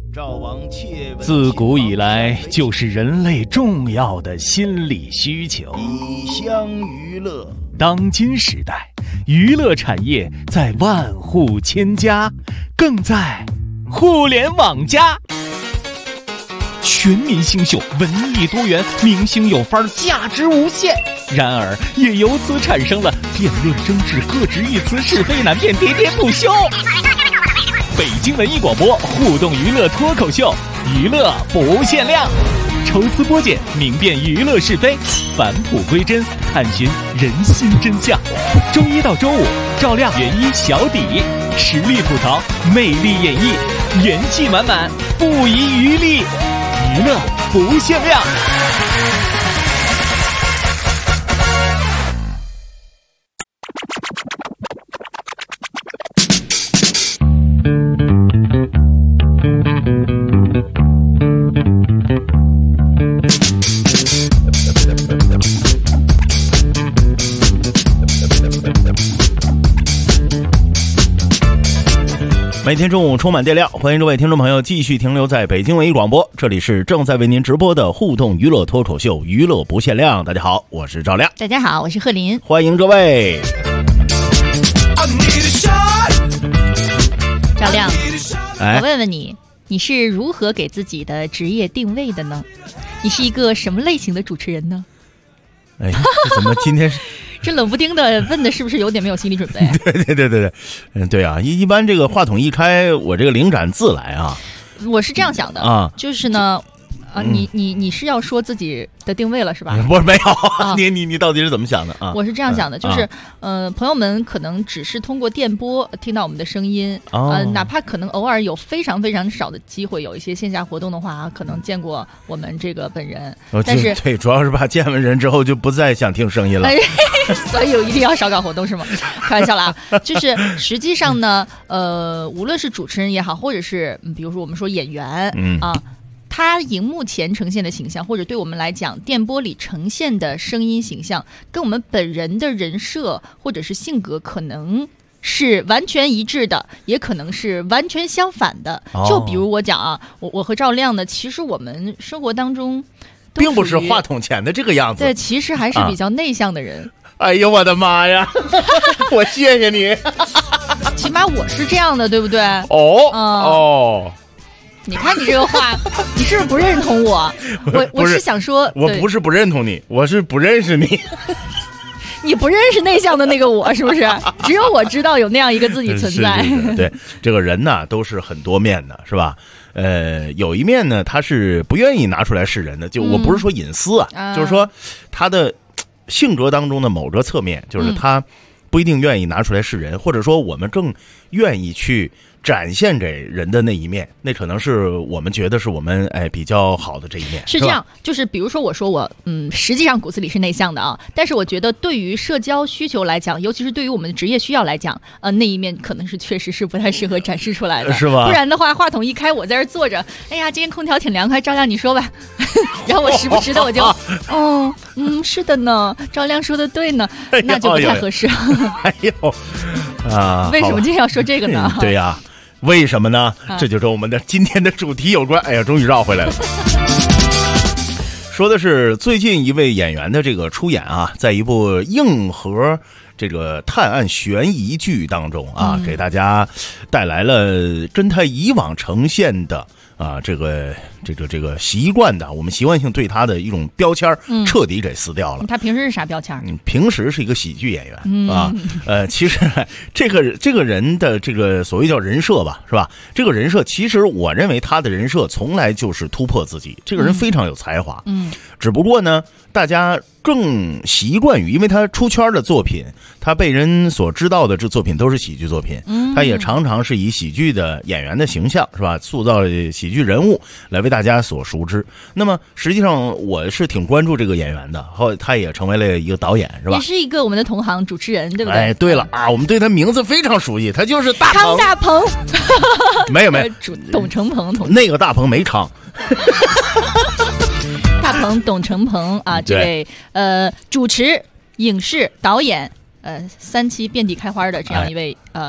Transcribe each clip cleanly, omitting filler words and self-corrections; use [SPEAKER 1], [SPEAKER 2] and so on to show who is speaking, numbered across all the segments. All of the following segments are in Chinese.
[SPEAKER 1] 自古以来就是人类重要的心理需求。
[SPEAKER 2] 以乡娱乐。
[SPEAKER 1] 当今时代，娱乐产业在万户千家，更在互联网加。全民新秀，文艺多元，明星有范儿，价值无限。然而，也由此产生了辩论争执、各执一词、是非难辨、喋喋不休。北京文艺广播互动娱乐脱口秀，娱乐不限量，抽丝剥茧，明辨娱乐是非，返璞归真，探寻人心真相。周一到周五，照亮原一小底，实力吐槽，魅力演绎，元气满满，不遗余力，娱乐不限量。每天中午充满电量，欢迎各位听众朋友继续停留在北京文艺广播，这里是正在为您直播的互动娱乐脱口秀，娱乐不限量。大家好，我是赵亮。
[SPEAKER 3] 大家好，我是贺林。
[SPEAKER 1] 欢迎各位。
[SPEAKER 3] 赵亮，我问问你，你是如何给自己的职业定位的呢？你是一个什么类型的主持人呢？
[SPEAKER 1] 哎，怎么今天
[SPEAKER 3] 这冷不丁的问的是不是有点没有心理准备？
[SPEAKER 1] 对，对啊，一般这个话筒一开，我这个灵感自来啊。
[SPEAKER 3] 我是这样想的啊，就是呢，你是要说自己的定位了是吧？
[SPEAKER 1] 不是，没有，你到底是怎么想的啊？
[SPEAKER 3] 我是这样想的，就是朋友们可能只是通过电波听到我们的声音，哪怕可能偶尔有非常非常少的机会有一些线下活动的话，可能见过我们这个本人，但是
[SPEAKER 1] 对，主要是怕见完人之后就不再想听声音了。
[SPEAKER 3] 所以一定要少搞活动是吗？开玩笑啦，就是实际上呢，无论是主持人也好，或者是比如说我们说演员，他荧幕前呈现的形象，或者对我们来讲电波里呈现的声音形象，跟我们本人的人设或者是性格可能是完全一致的，也可能是完全相反的。就比如我讲啊，我和赵亮呢，其实我们生活当中
[SPEAKER 1] 并不是话筒前的这个样子，
[SPEAKER 3] 对，其实还是比较内向的人。
[SPEAKER 1] 哎呦我的妈呀！我谢谢你，
[SPEAKER 3] 起码我是这样的，对不对？你看你这个话，你是不是不认同我？我是想说，
[SPEAKER 1] 我不是不认同你，我是不认识你。
[SPEAKER 3] 你不认识内向的那个我，是不是？只有我知道有那样一个自己存在。
[SPEAKER 1] 是对，这个人呢都是很多面的，是吧？有一面呢，他是不愿意拿出来示人的，就我不是说隐私啊，就是说他的性格当中的某个侧面，就是他不一定愿意拿出来示人，或者说我们更愿意去展现给人的那一面，那可能是我们觉得是我们比较好的这一面。
[SPEAKER 3] 是这样，就是比如说我说我实际上骨子里是内向的啊，但是我觉得对于社交需求来讲，尤其是对于我们的职业需要来讲，那一面可能是确实是不太适合展示出来的，
[SPEAKER 1] 是吧？
[SPEAKER 3] 不然的话，话筒一开，我在这坐着，哎呀，今天空调挺凉快，赵亮你说吧，然后我时不时的我就是的呢，赵亮说的对呢，那就不太合适。
[SPEAKER 1] 哎呦啊，
[SPEAKER 3] 为什么今天要说这个呢？
[SPEAKER 1] 对呀。为什么呢？这就跟我们的今天的主题有关。哎呀，终于绕回来了。说的是最近一位演员的这个出演啊，在一部硬核这个探案悬疑剧当中啊，给大家带来了跟他以往呈现的这个习惯的，我们习惯性对他的一种标签彻底给撕掉了。
[SPEAKER 3] 他平时是啥标签？
[SPEAKER 1] 平时是一个喜剧演员其实这个人的这个所谓叫人设吧，是吧？这个人设其实我认为他的人设从来就是突破自己，这个人非常有才华，只不过呢，大家更习惯于，因为他出圈的作品，他被人所知道的这作品都是喜剧作品，他也常常是以喜剧的演员的形象，是吧？塑造喜剧人物来为大家所熟知。那么实际上我是挺关注这个演员的，后来他也成为了一个导演，是吧？
[SPEAKER 3] 也是一个我们的同行主持人，对不对？
[SPEAKER 1] 哎，对了啊，我们对他名字非常熟悉，他就是大鹏。
[SPEAKER 3] 康大鹏。
[SPEAKER 1] 没有
[SPEAKER 3] 董成鹏同
[SPEAKER 1] 那个大鹏没唱。
[SPEAKER 3] 大鹏董成鹏啊，这位主持、影视、导演，三期遍地开花的这样一位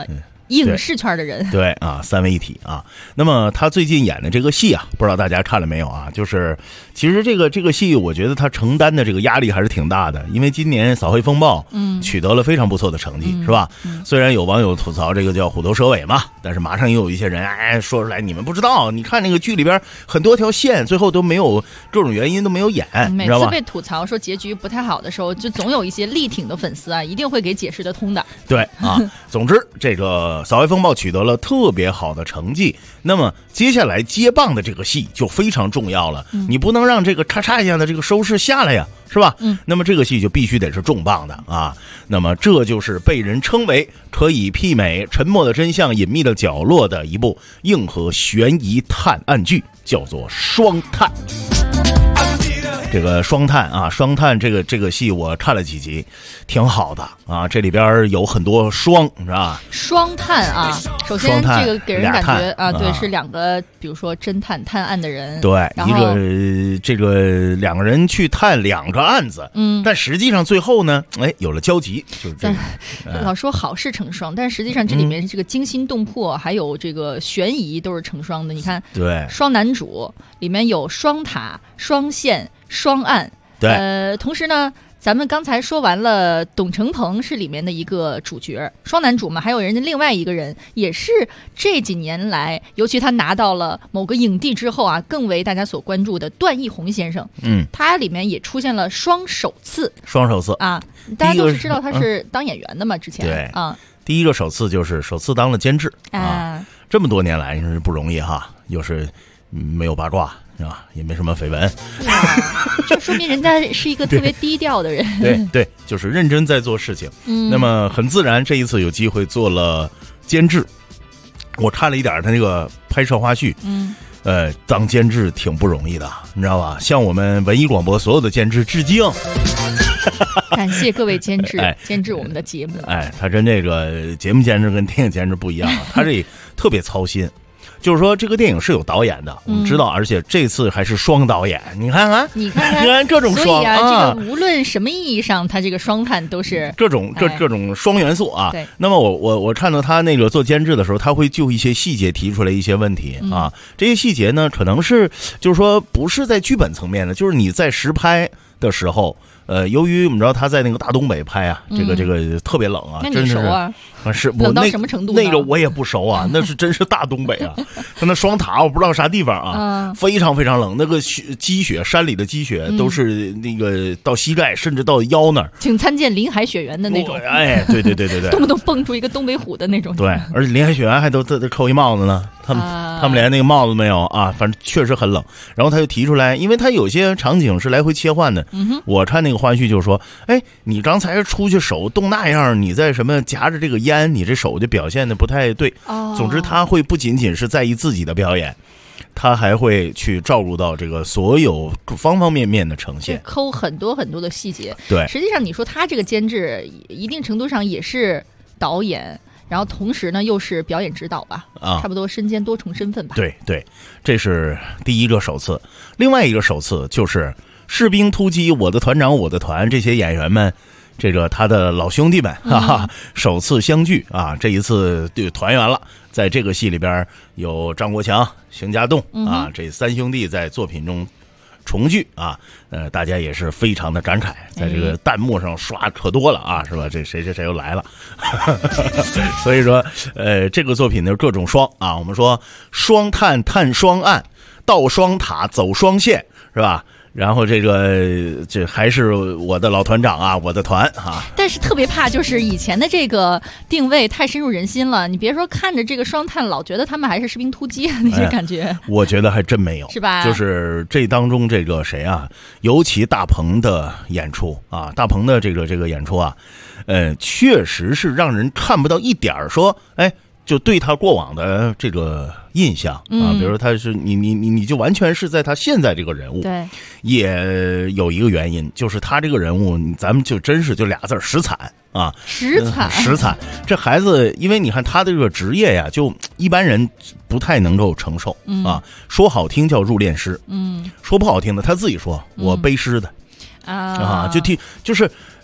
[SPEAKER 3] 影视圈的人。
[SPEAKER 4] 对啊，三位一体啊。那么他最近演的这个戏啊，不知道大家看了没有啊？就是其实这个戏，我觉得他承担的这个压力还是挺大的，因为今年扫黑风暴取得了非常不错的成绩，是吧？虽然有网友吐槽这个叫虎头蛇尾嘛，但是马上又有一些人说出来，你们不知道，你看那个剧里边很多条线最后都没有各种原因都没有演，
[SPEAKER 3] 每次被吐槽说结局不太好的时候，就总有一些力挺的粉丝啊，一定会给解释得通的。
[SPEAKER 4] 对啊，总之这个扫黑风暴取得了特别好的成绩，那么接下来接棒的这个戏就非常重要了，你不能让这个咔嚓一下的这个收视下来呀，是吧？那么这个戏就必须得是重磅的啊。那么这就是被人称为可以媲美《沉默的真相》《隐秘的角落》的一部硬核悬疑探案剧，叫做《双探》。这个双探这个戏我看了几集，挺好的啊。这里边有很多双，是吧？
[SPEAKER 3] 双探啊，首先这个给人感觉啊，对，是两个，比如说侦探探案的人，
[SPEAKER 4] 对，这个两个人去探两个案子，但实际上最后呢，有了交集，就是这个。
[SPEAKER 3] 老说好事成双，但实际上这里面这个惊心动魄，还有这个悬疑都是成双的。你看，
[SPEAKER 4] 对，
[SPEAKER 3] 双男主里面有双塔、双线、双案，
[SPEAKER 4] 对，
[SPEAKER 3] 同时呢，咱们刚才说完了，董成鹏是里面的一个主角，双男主嘛，还有人家另外一个人，也是这几年来，尤其他拿到了某个影帝之后啊，更为大家所关注的段奕宏先生，他里面也出现了双首次啊，大家都是知道他是当演员的嘛，之前
[SPEAKER 4] 对
[SPEAKER 3] 啊，
[SPEAKER 4] 第一个首次就是首次当了监制啊，这么多年来是不容易哈，又是没有八卦。啊，也没什么绯闻，
[SPEAKER 3] 这说明人家是一个特别低调的人。
[SPEAKER 4] 对，就是认真在做事情。那么很自然，这一次有机会做了监制。我看了一点他那个拍摄花絮，当监制挺不容易的，你知道吧？向我们文艺广播所有的监制致敬。
[SPEAKER 3] 感谢各位监制，监制我们的节目。
[SPEAKER 4] 他跟这个节目监制跟电影监制不一样，他这特别操心。就是说，这个电影是有导演的，我们知道，而且这次还是双导演。你看看各种双，
[SPEAKER 3] 所以啊，这个无论什么意义上，它这个双探都是
[SPEAKER 4] 各种双元素啊。
[SPEAKER 3] 对。
[SPEAKER 4] 那么我看到他那个做监制的时候，他会就一些细节提出来一些问题啊。这些细节呢，可能是就是说不是在剧本层面的，就是你在实拍的时候。由于我们知道他在那个大东北拍啊，这个特别冷啊，真是是
[SPEAKER 3] 冷到什么程度？
[SPEAKER 4] 那个我也不熟啊，那是真是大东北啊，那双塔我不知道啥地方啊，非常非常冷，那个积雪，山里的积雪都是那个到膝盖甚至到腰那儿。
[SPEAKER 3] 请参见林海雪原的那种，
[SPEAKER 4] 对，
[SPEAKER 3] 动不动蹦出一个东北虎的那种。
[SPEAKER 4] 对，而且林海雪原还都扣一帽子呢，他们连那个帽子没有啊，反正确实很冷。然后他就提出来，因为他有些场景是来回切换的，我看那个花絮就是说，你刚才出去手动那样，你在什么夹着这个烟，你这手就表现的不太对。总之他会不仅仅是在意自己的表演，他还会去照顾到这个所有方方面面的呈现，
[SPEAKER 3] 抠很多很多的细节。
[SPEAKER 4] 对，
[SPEAKER 3] 实际上你说他这个监制一定程度上也是导演，然后同时呢又是表演指导吧，差不多身兼多重身份吧。
[SPEAKER 4] 对，这是第一个首次。另外一个首次就是士兵突击、我的团长我的团这些演员们，这个他的老兄弟们首次相聚啊，这一次就团圆了。在这个戏里边有张国强、邢家栋啊，这三兄弟在作品中重聚啊，大家也是非常的感慨，在这个弹幕上刷可多了啊，是吧？这谁又来了，所以说这个作品的各种双啊，我们说双探探双案，盗双塔走双线，是吧？然后这还是我的老团长啊，我的团啊。
[SPEAKER 3] 但是特别怕就是以前的这个定位太深入人心了，你别说看着这个双探老觉得他们还是士兵突击那些感觉，
[SPEAKER 4] 我觉得还真没有，
[SPEAKER 3] 是吧？
[SPEAKER 4] 就是这当中这个谁啊，尤其大鹏的演出啊，大鹏的这个演出啊，确实是让人看不到一点说就对他过往的这个印象啊，比如说他是你就完全是在他现在这个人物，
[SPEAKER 3] 对，
[SPEAKER 4] 也有一个原因，就是他这个人物，咱们就真是就俩字实惨啊，
[SPEAKER 3] 实惨。
[SPEAKER 4] 这孩子，因为你看他的这个职业呀，就一般人不太能够承受啊。说好听叫入殓师，说不好听的他自己说，我背诗的啊，就是。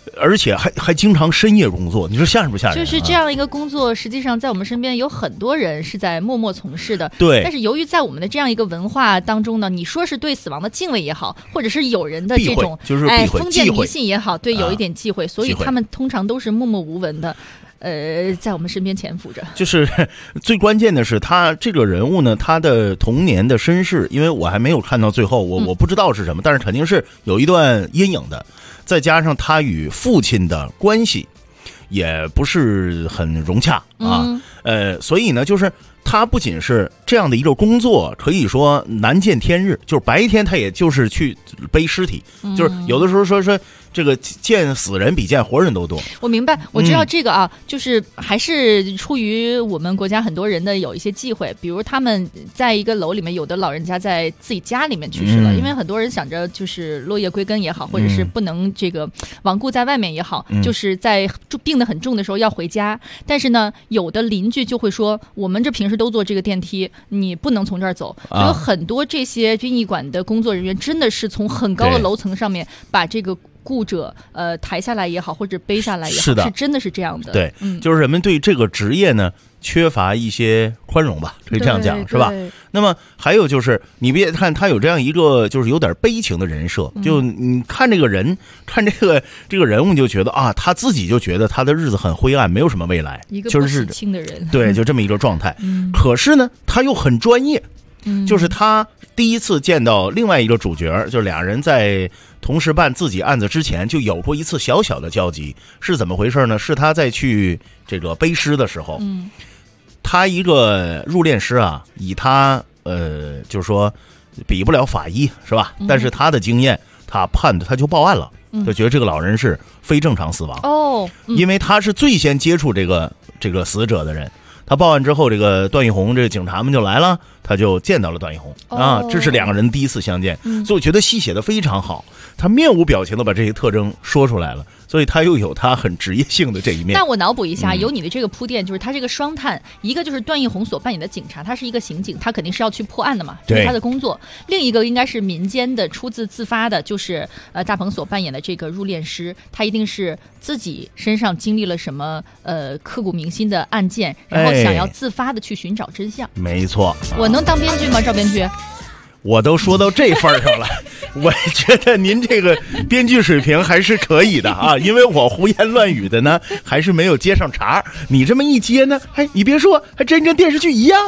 [SPEAKER 4] 而且还经常深夜工作，你说吓人不吓人？
[SPEAKER 3] 就是这样一个工作，实际上在我们身边有很多人是在默默从事的。
[SPEAKER 4] 对。
[SPEAKER 3] 但是由于在我们的这样一个文化当中呢，你说是对死亡的敬畏也好，或者是有人的这种
[SPEAKER 4] 就是
[SPEAKER 3] 封建迷信也好，对，有一点忌讳，所以他们通常都是默默无闻的。在我们身边潜伏着。
[SPEAKER 4] 就是最关键的是，他这个人物呢，他的童年的身世，因为我还没有看到最后，我不知道是什么，但是肯定是有一段阴影的。再加上他与父亲的关系也不是很融洽啊，所以呢，就是他不仅是这样的一个工作，可以说难见天日，就是白天他也就是去背尸体，就是有的时候说这个见死人比见活人都多。
[SPEAKER 3] 我明白，我知道这个啊，就是还是出于我们国家很多人的有一些忌讳，比如他们在一个楼里面，有的老人家在自己家里面去世了，因为很多人想着就是落叶归根也好，或者是不能这个罔顾在外面也好，就是在病得很重的时候要回家，但是呢，有的邻居就会说，我们这平时都坐这个电梯，你不能从这儿走。有很多这些殡仪馆的工作人员真的是从很高的楼层上面把这个故者抬下来也好，或者背下来也好，是真的是这样的。
[SPEAKER 4] 对，就是人们对这个职业呢缺乏一些宽容吧，可以这样讲，是吧？那么还有就是，你别看他有这样一个就是有点悲情的人设，就你看这个人，看这个人物，就觉得啊，他自己就觉得他的日子很灰暗，没有什么未来，
[SPEAKER 3] 一个不喜庆的人，
[SPEAKER 4] 对，就这么一个状态。可是呢，他又很专业。就是他第一次见到另外一个主角，就俩人在同时办自己案子之前就有过一次小小的交集，是怎么回事呢？是他在去这个背尸的时候，他一个入殓师啊，以他就是说比不了法医是吧？但是他的经验，他就报案了，就觉得这个老人是非正常死亡因为他是最先接触这个死者的人。他报案之后，这个段奕宏这个警察们就来了，他就见到了段奕宏啊，这是两个人第一次相见，所以我觉得戏写的非常好，他面无表情的把这些特征说出来了，所以他又有他很职业性的这一面。
[SPEAKER 3] 那我脑补一下，有你的这个铺垫，就是他这个双探，一个就是段奕宏所扮演的警察，他是一个刑警，他肯定是要去破案的嘛，这是他的工作；另一个应该是民间的，出自自发的，就是大鹏所扮演的这个入殓师，他一定是自己身上经历了什么刻骨铭心的案件，然后想要自发的去寻找真相。
[SPEAKER 4] 没错，
[SPEAKER 3] 我能当编剧吗，赵编剧？
[SPEAKER 4] 我都说到这份上了，我觉得您这个编剧水平还是可以的啊，因为我胡言乱语的呢，还是没有接上茬。你这么一接呢，你别说，还真跟电视剧一样，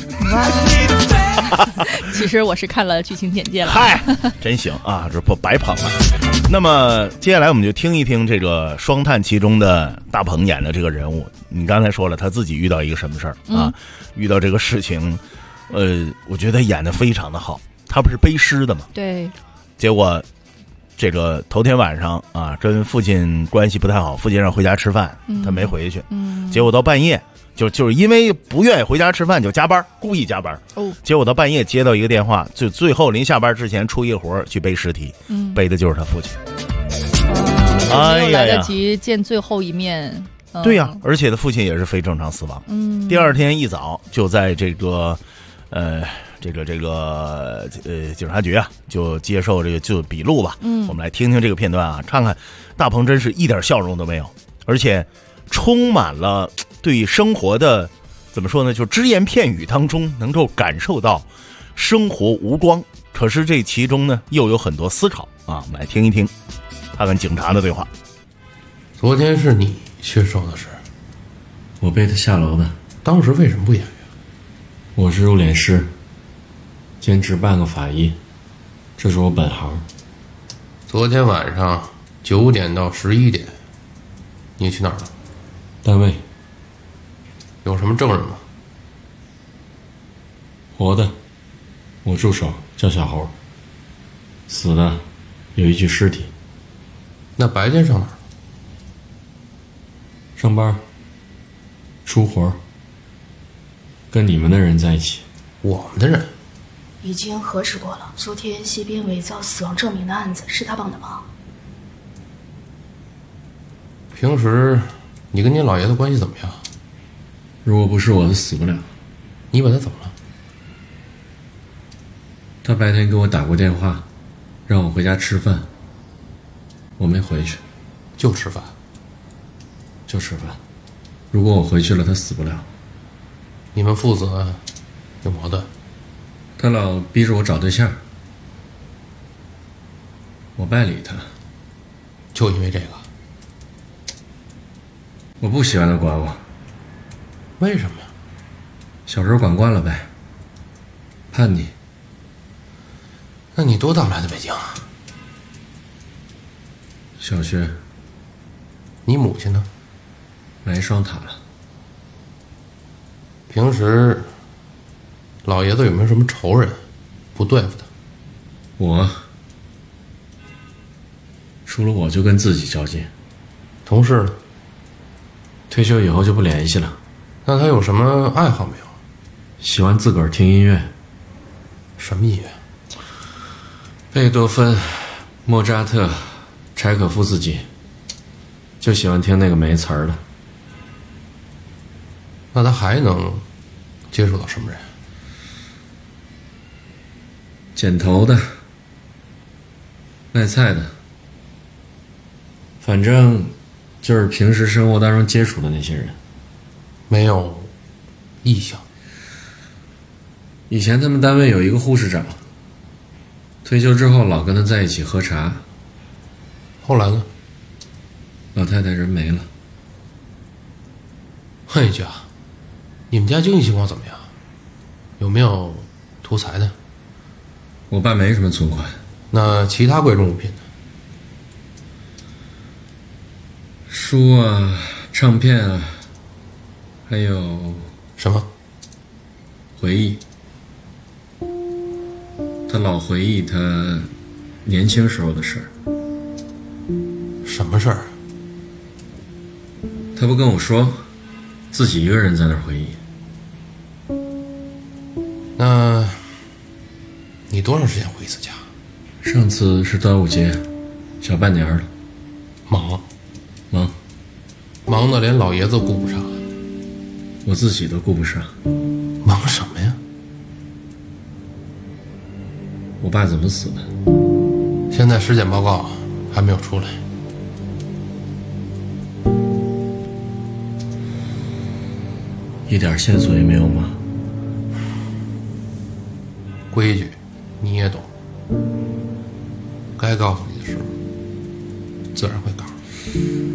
[SPEAKER 3] 其实我是看了剧情简介了。
[SPEAKER 4] 真行啊，这不白捧了。那么接下来我们就听一听这个双探其中的大鹏演的这个人物。你刚才说了他自己遇到一个什么事儿啊？遇到这个事情，我觉得演得非常的好。他不是背尸的吗？
[SPEAKER 3] 对。
[SPEAKER 4] 结果这个头天晚上啊，跟父亲关系不太好，父亲让回家吃饭，他没回去。结果到半夜，就是因为不愿意回家吃饭，就加班，故意加班。结果到半夜接到一个电话，最后临下班之前出一个活去背尸体，背的就是他父亲。
[SPEAKER 3] 没有来得及见最后一面。
[SPEAKER 4] 对呀，而且他父亲也是非正常死亡。第二天一早就在这个警察局啊，就接受这个就笔录吧。我们来听听这个片段啊，看看大鹏真是一点笑容都没有，而且充满了对生活的怎么说呢，就只言片语当中能够感受到生活无光，可是这其中呢又有很多思考啊。我们来听一听他跟警察的对话。
[SPEAKER 5] 昨天是你缺手的事，
[SPEAKER 6] 我背他下楼的。
[SPEAKER 5] 当时为什么不演员？
[SPEAKER 6] 我是入殓师，兼职半个法医，这是我本行。
[SPEAKER 5] 昨天晚上9点到11点，你去哪儿了？
[SPEAKER 6] 单位。
[SPEAKER 5] 有什么证人吗？
[SPEAKER 6] 活的，我助手叫小猴。死的，有一具尸体。
[SPEAKER 5] 那白天上哪儿？
[SPEAKER 6] 上班，出活，跟你们的人在一起。
[SPEAKER 5] 我们的人
[SPEAKER 7] 已经核实过了，昨天西边伪造死亡证明的案子是他帮的忙。
[SPEAKER 5] 平时你跟你老爷子关系怎么样？
[SPEAKER 6] 如果不是我，他死不了。
[SPEAKER 5] 你把他怎么了？
[SPEAKER 6] 他白天给我打过电话，让我回家吃饭，我没回去。
[SPEAKER 5] 就吃饭。
[SPEAKER 6] 就吃饭。如果我回去了，他死不了。
[SPEAKER 5] 你们父子有矛盾？
[SPEAKER 6] 他老逼着我找对象，我不爱理他。
[SPEAKER 5] 就因为这个？
[SPEAKER 6] 我不喜欢他管我。
[SPEAKER 5] 为什么呀？
[SPEAKER 6] 小时候管惯了呗，叛逆。
[SPEAKER 5] 那你多大来的北京？
[SPEAKER 6] 小学。
[SPEAKER 5] 你母亲呢？
[SPEAKER 6] 买双塔了。
[SPEAKER 5] 平时老爷子有没有什么仇人不对付他？
[SPEAKER 6] 我除了我就跟自己较劲。
[SPEAKER 5] 同事呢？
[SPEAKER 6] 退休以后就不联系了。
[SPEAKER 5] 那他有什么爱好没有？
[SPEAKER 6] 喜欢自个儿听音乐。
[SPEAKER 5] 什么音乐？
[SPEAKER 6] 贝多芬、莫扎特、柴可夫斯基，就喜欢听那个没词儿的。
[SPEAKER 5] 那他还能接触到什么人？
[SPEAKER 6] 剪头的，卖菜的，反正就是平时生活当中接触的那些人。
[SPEAKER 5] 没有意向。
[SPEAKER 6] 以前他们单位有一个护士长，退休之后老跟他在一起喝茶。
[SPEAKER 5] 后来呢？
[SPEAKER 6] 老太太人没了。
[SPEAKER 5] 嘿家，你们家经济情况怎么样？有没有图财的？
[SPEAKER 6] 我爸没什么存款。
[SPEAKER 5] 那其他贵重物品呢？
[SPEAKER 6] 书啊，唱片啊，还有
[SPEAKER 5] 什么？
[SPEAKER 6] 回忆。他老回忆他年轻时候的事儿。
[SPEAKER 5] 什么事儿？
[SPEAKER 6] 他不跟我说，自己一个人在那儿回忆。
[SPEAKER 5] 那你多长时间回一次家？
[SPEAKER 6] 上次是端午节，小半年了。
[SPEAKER 5] 忙
[SPEAKER 6] 忙
[SPEAKER 5] 的连老爷子顾不上。
[SPEAKER 6] 我自己都顾不上。
[SPEAKER 5] 忙什么呀？
[SPEAKER 6] 我爸怎么死的？
[SPEAKER 5] 现在尸检报告还没有出来。
[SPEAKER 6] 一点线索也没有吗？
[SPEAKER 5] 规矩你也懂，该告诉你的时候自然会告诉你。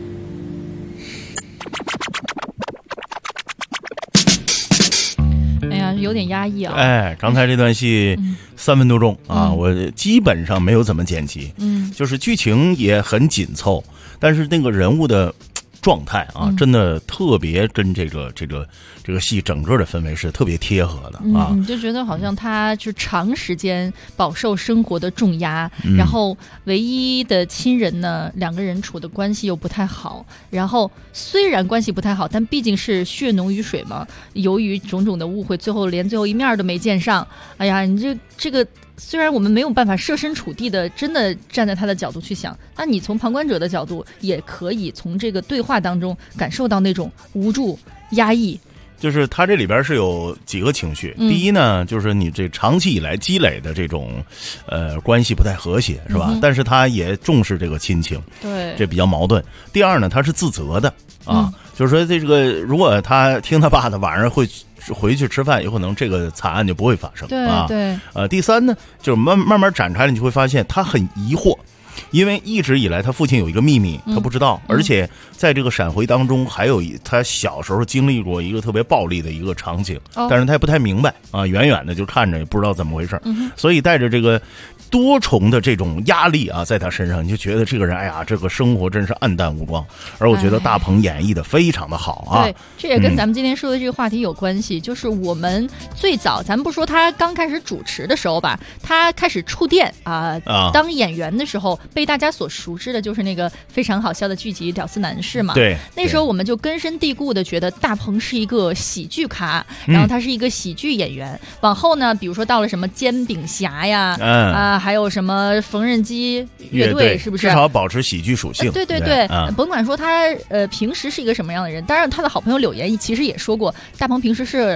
[SPEAKER 3] 哎呀，有点压抑啊。
[SPEAKER 4] 哎，刚才这段戏3分多钟啊，我基本上没有怎么剪辑，就是剧情也很紧凑，但是那个人物的状态啊，真的特别跟这个戏整个的氛围是特别贴合的啊。
[SPEAKER 3] 你就觉得好像他就长时间饱受生活的重压，然后唯一的亲人呢，2个人处的关系又不太好，然后虽然关系不太好，但毕竟是血浓于水嘛，由于种种的误会，最后连最后一面都没见上。哎呀，你这个。虽然我们没有办法设身处地的真的站在他的角度去想，那你从旁观者的角度也可以从这个对话当中感受到那种无助、压抑。
[SPEAKER 4] 就是他这里边是有几个情绪，第一呢，就是你这长期以来积累的这种关系不太和谐，是吧？但是他也重视这个亲情，
[SPEAKER 3] 对，
[SPEAKER 4] 这比较矛盾。第二呢，他是自责的啊，就是说这个如果他听他爸的，晚上会回去吃饭，有可能这个惨案就不会发生。
[SPEAKER 3] 对
[SPEAKER 4] 啊，
[SPEAKER 3] 对。
[SPEAKER 4] 第三呢，就是慢慢展开了，你就会发现他很疑惑。因为一直以来他父亲有一个秘密他不知道，而且在这个闪回当中还有他小时候经历过一个特别暴力的一个场景，但是他也不太明白啊，远远的就看着也不知道怎么回事，所以带着这个多重的这种压力啊，在他身上，你就觉得这个人，哎呀，这个生活真是黯淡无光。而我觉得大鹏演绎的非常的好啊。
[SPEAKER 3] 对，这也跟咱们今天说的这个话题有关系，就是我们最早，咱们不说他刚开始主持的时候吧，他开始触电当演员的时候，被大家所熟知的就是那个非常好笑的剧集《屌丝男士》嘛。
[SPEAKER 4] 对，
[SPEAKER 3] 那时候我们就根深蒂固的觉得大鹏是一个喜剧咖，然后他是一个喜剧演员。往后呢，比如说到了什么煎饼侠呀，还有什么缝纫机乐队，是不是？
[SPEAKER 4] 至少保持喜剧属性。
[SPEAKER 3] 对，甭管说他平时是一个什么样的人，当然他的好朋友柳岩其实也说过，大鹏平时是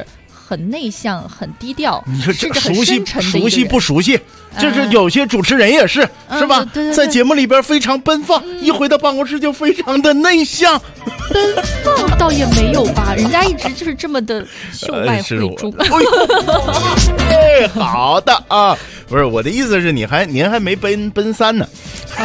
[SPEAKER 3] 很内向、很低调，
[SPEAKER 4] 你说
[SPEAKER 3] 是个很
[SPEAKER 4] 熟悉
[SPEAKER 3] 深沉的一个人
[SPEAKER 4] 熟悉不熟悉？这有些主持人也是，是吧？
[SPEAKER 3] 对对对
[SPEAKER 4] 在节目里边非常奔放，一回到办公室就非常的内向。
[SPEAKER 3] 奔放倒也没有吧，人家一直就是这么的秀外慧中。
[SPEAKER 4] 哎，好的啊，不是我的意思是您还没奔三呢。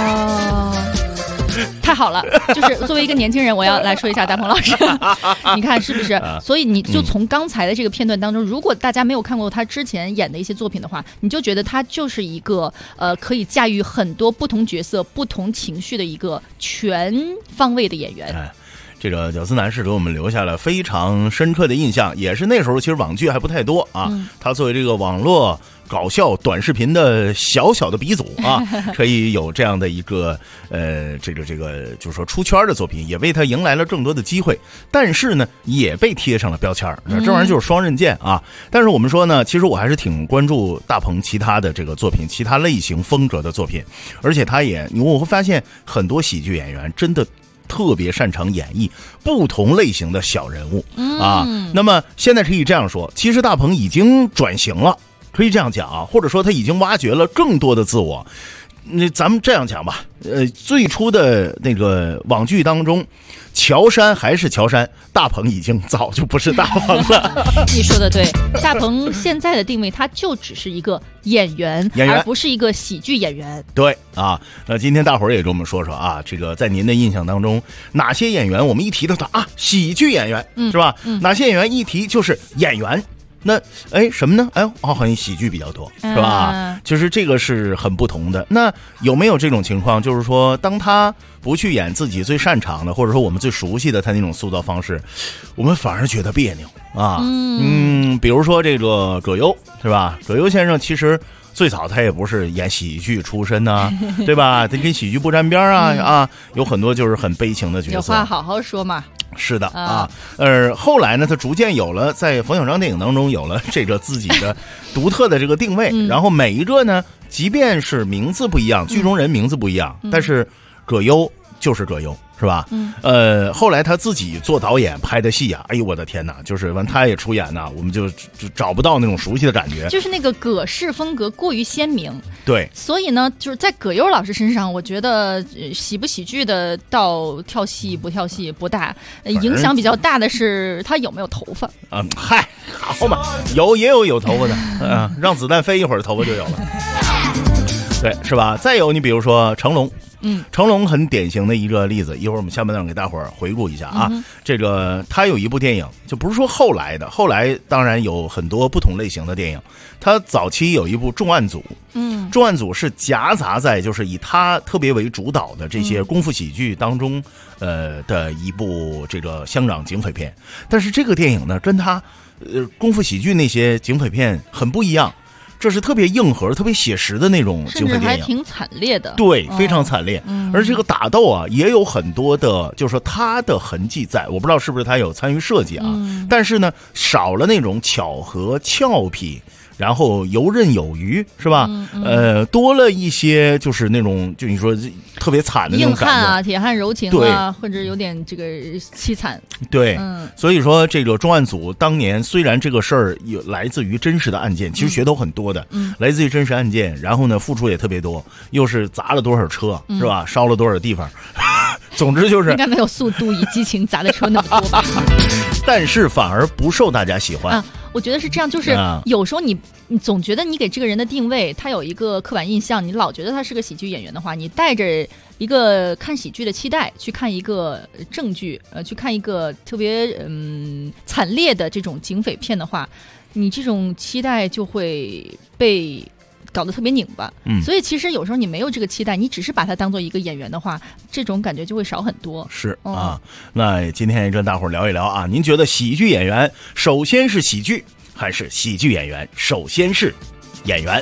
[SPEAKER 3] 太好了，就是作为一个年轻人，我要来说一下大鹏老师，你看是不是？所以你就从刚才的这个片段当中，如果大家没有看过他之前演的一些作品的话，你就觉得他就是一个可以驾驭很多不同角色、不同情绪的一个全方位的演员。
[SPEAKER 4] 这个屌丝男士给我们留下了非常深刻的印象，也是那时候其实网剧还不太多啊。他作为这个网络搞笑短视频的小小的鼻祖啊，可以有这样的一个这个就是说出圈的作品，也为他迎来了更多的机会。但是呢，也被贴上了标签，这玩意儿就是双刃剑啊。但是我们说呢，其实我还是挺关注大鹏其他的这个作品，其他类型风格的作品，而且我会发现很多喜剧演员真的特别擅长演绎不同类型的小人物啊。那么现在可以这样说，其实大鹏已经转型了，可以这样讲啊，或者说他已经挖掘了更多的自我。那咱们这样讲吧，最初的那个网剧当中，乔杉还是乔杉，大鹏已经早就不是大鹏了。
[SPEAKER 3] 你说的对，大鹏现在的定位，他就只是一个演员，而不是一个喜剧演员。
[SPEAKER 4] 对啊，那今天大伙儿也跟我们说说啊，这个在您的印象当中，哪些演员我们一提到他啊，喜剧演员是吧？哪些演员一提就是演员？那什么呢？好像喜剧比较多，是吧？其实这个是很不同的。那有没有这种情况，就是说当他不去演自己最擅长的，或者说我们最熟悉的他那种塑造方式，我们反而觉得别扭啊？比如说这个葛优，是吧？葛优先生其实最早他也不是演喜剧出身呐，对吧？他跟喜剧不沾边啊，有很多就是很悲情的角色。
[SPEAKER 3] 有话好好说嘛。
[SPEAKER 4] 是的啊，后来呢，他逐渐有了在冯小刚电影当中有了这个自己的独特的这个定位，然后每一个呢，即便是名字不一样，剧中人名字不一样，但是葛优就是葛优。是吧？后来他自己做导演拍的戏啊，哎呦我的天哪！就是完他也出演呢，我们就找不到那种熟悉的感觉。
[SPEAKER 3] 就是那个葛氏风格过于鲜明，
[SPEAKER 4] 对。
[SPEAKER 3] 所以呢，就是在葛优老师身上，我觉得喜不喜剧的到跳戏不跳戏不大，影响比较大的是他有没有头发。
[SPEAKER 4] 嗨，好嘛，也有头发的，让子弹飞一会儿，头发就有了。对，是吧？再有你比如说成龙。成龙很典型的一个例子，一会儿我们下半段给大伙儿回顾一下啊。这个他有一部电影，就不是说后来的，后来当然有很多不同类型的电影。他早期有一部《重案组》，重案组是夹杂在就是以他特别为主导的这些功夫喜剧当中，的一部这个香港警匪片。但是这个电影呢，跟他功夫喜剧那些警匪片很不一样。这是特别硬核、特别写实的那种警匪电影，
[SPEAKER 3] 甚至还挺惨烈的。
[SPEAKER 4] 对，非常惨烈。而这个打斗啊，也有很多的，就是说他的痕迹在。我不知道是不是他有参与设计啊，但是呢，少了那种巧合、俏皮，然后游刃有余，是吧？多了一些就是那种，就你说特别惨的那种感觉，
[SPEAKER 3] 硬汉啊，铁汉柔情啊，或者有点这个凄惨。
[SPEAKER 4] 对，所以说这个重案组当年虽然这个事儿有来自于真实的案件，其实噱头很多的，来自于真实案件，然后呢付出也特别多，又是砸了多少车，是吧？烧了多少地方。总之就是
[SPEAKER 3] 应该没有《速度与激情》砸的车那么多吧，
[SPEAKER 4] 但是反而不受大家喜欢。
[SPEAKER 3] 我觉得是这样，就是有时候你总觉得你给这个人的定位，他有一个刻板印象，你老觉得他是个喜剧演员的话，你带着一个看喜剧的期待去看一个正剧，去看一个特别惨烈的这种警匪片的话，你这种期待就会被搞得特别拧巴，所以其实有时候你没有这个期待，你只是把它当做一个演员的话，这种感觉就会少很多。
[SPEAKER 4] 是啊，那今天跟大伙儿聊一聊啊，您觉得喜剧演员首先是喜剧，还是喜剧演员首先是演员？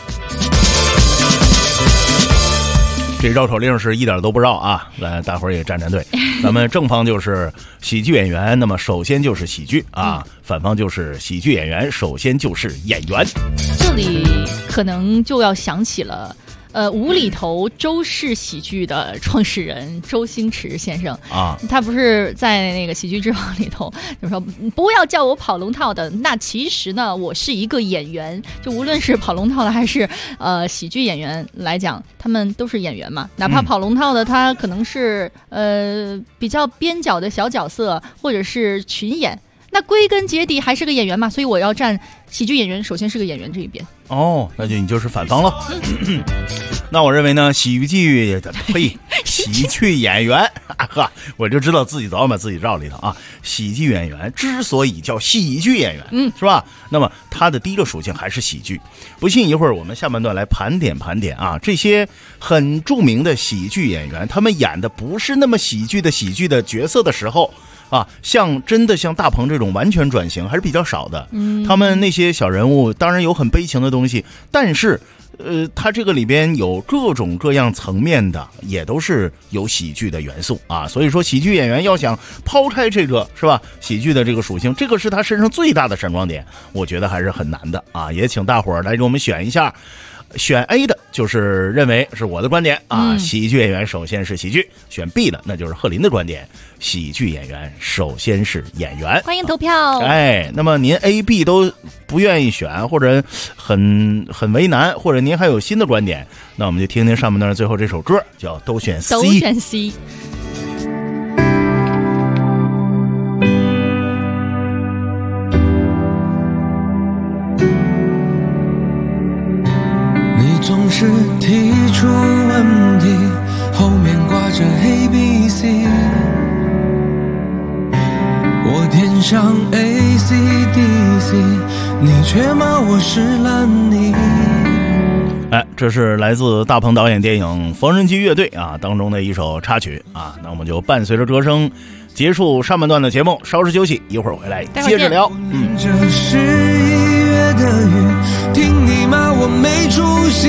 [SPEAKER 4] 这绕口令是一点都不绕啊！来，大伙儿也站站队。咱们正方就是喜剧演员，那么首先就是喜剧啊；反方就是喜剧演员，首先就是演员。
[SPEAKER 3] 这里可能就要想起了无厘头周氏喜剧的创始人周星驰先生
[SPEAKER 4] 啊，
[SPEAKER 3] 他不是在那个喜剧之王里头就说不要叫我跑龙套的，那其实呢我是一个演员，就无论是跑龙套的还是喜剧演员来讲，他们都是演员嘛，哪怕跑龙套的他可能是比较边角的小角色或者是群演，那归根结底还是个演员嘛，所以我要站喜剧演员，首先是个演员这一边。
[SPEAKER 4] 哦，那就你就是反方了。那我认为呢，喜剧演员，我就知道自己早晚把自己绕里头啊。喜剧演员之所以叫喜剧演员，是吧？那么它的第一个属性还是喜剧。不信一会儿我们下半段来盘点啊，这些很著名的喜剧演员，他们演的不是那么喜剧的角色的时候。真的像大鹏这种完全转型还是比较少的。他们那些小人物当然有很悲情的东西，但是他这个里边有各种各样层面的，也都是有喜剧的元素啊。所以说喜剧演员要想抛开这个是吧喜剧的这个属性，这个是他身上最大的闪光点，我觉得还是很难的啊。也请大伙儿来给我们选一下。选 A 的就是认为是我的观点啊，喜剧演员首先是喜剧。选 B 的那就是贺林的观点，喜剧演员首先是演员。
[SPEAKER 3] 欢迎投票。
[SPEAKER 4] 那么您 A、B 都不愿意选，或者很为难，或者您还有新的观点，那我们就听听上面那最后这首歌，叫都选 C。
[SPEAKER 3] 都选 C。
[SPEAKER 8] 总是提出问题，后面挂着 ABC， 我填上 ACDC， 你却骂我是烂泥。
[SPEAKER 4] 这是来自大鹏导演电影《缝纫机乐队》当中的一首插曲啊。那我们就伴随着歌声结束上半段的节目，稍事休息，一会儿回来接着聊。
[SPEAKER 8] 这是1月的雨，听你骂我没出息。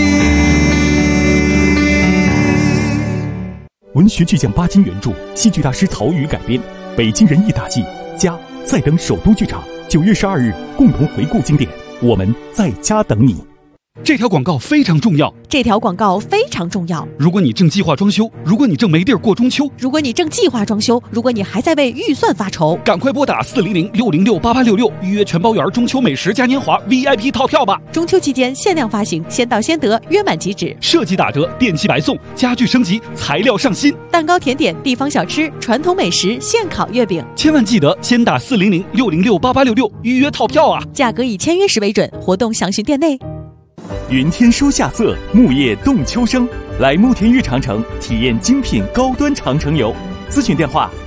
[SPEAKER 1] 文学巨匠巴金原著，戏剧大师曹禺改编，北京人艺大戏家在等首都剧场9月12日共同回顾经典，我们在家等你。
[SPEAKER 9] 这条广告非常重要。
[SPEAKER 10] 这条广告非常重要。
[SPEAKER 9] 如果你正计划装修，如果你正没地儿过中秋，
[SPEAKER 10] 如果你正计划装修，如果你还在为预算发愁，
[SPEAKER 9] 赶快拨打400-606-8866预约全包园中秋美食嘉年华 VIP 套票吧！
[SPEAKER 10] 中秋期间限量发行，先到先得，约满即止。
[SPEAKER 9] 设计打折，电器白送，家具升级，材料上新，
[SPEAKER 10] 蛋糕、甜点、地方小吃、传统美食、现烤月饼。
[SPEAKER 9] 千万记得先打400-606-8866预约套票啊！
[SPEAKER 10] 价格以签约时为准，活动详询店内。
[SPEAKER 1] 云天书夏色，木叶动秋声。来慕田峪长城体验精品高端长城游，咨询电话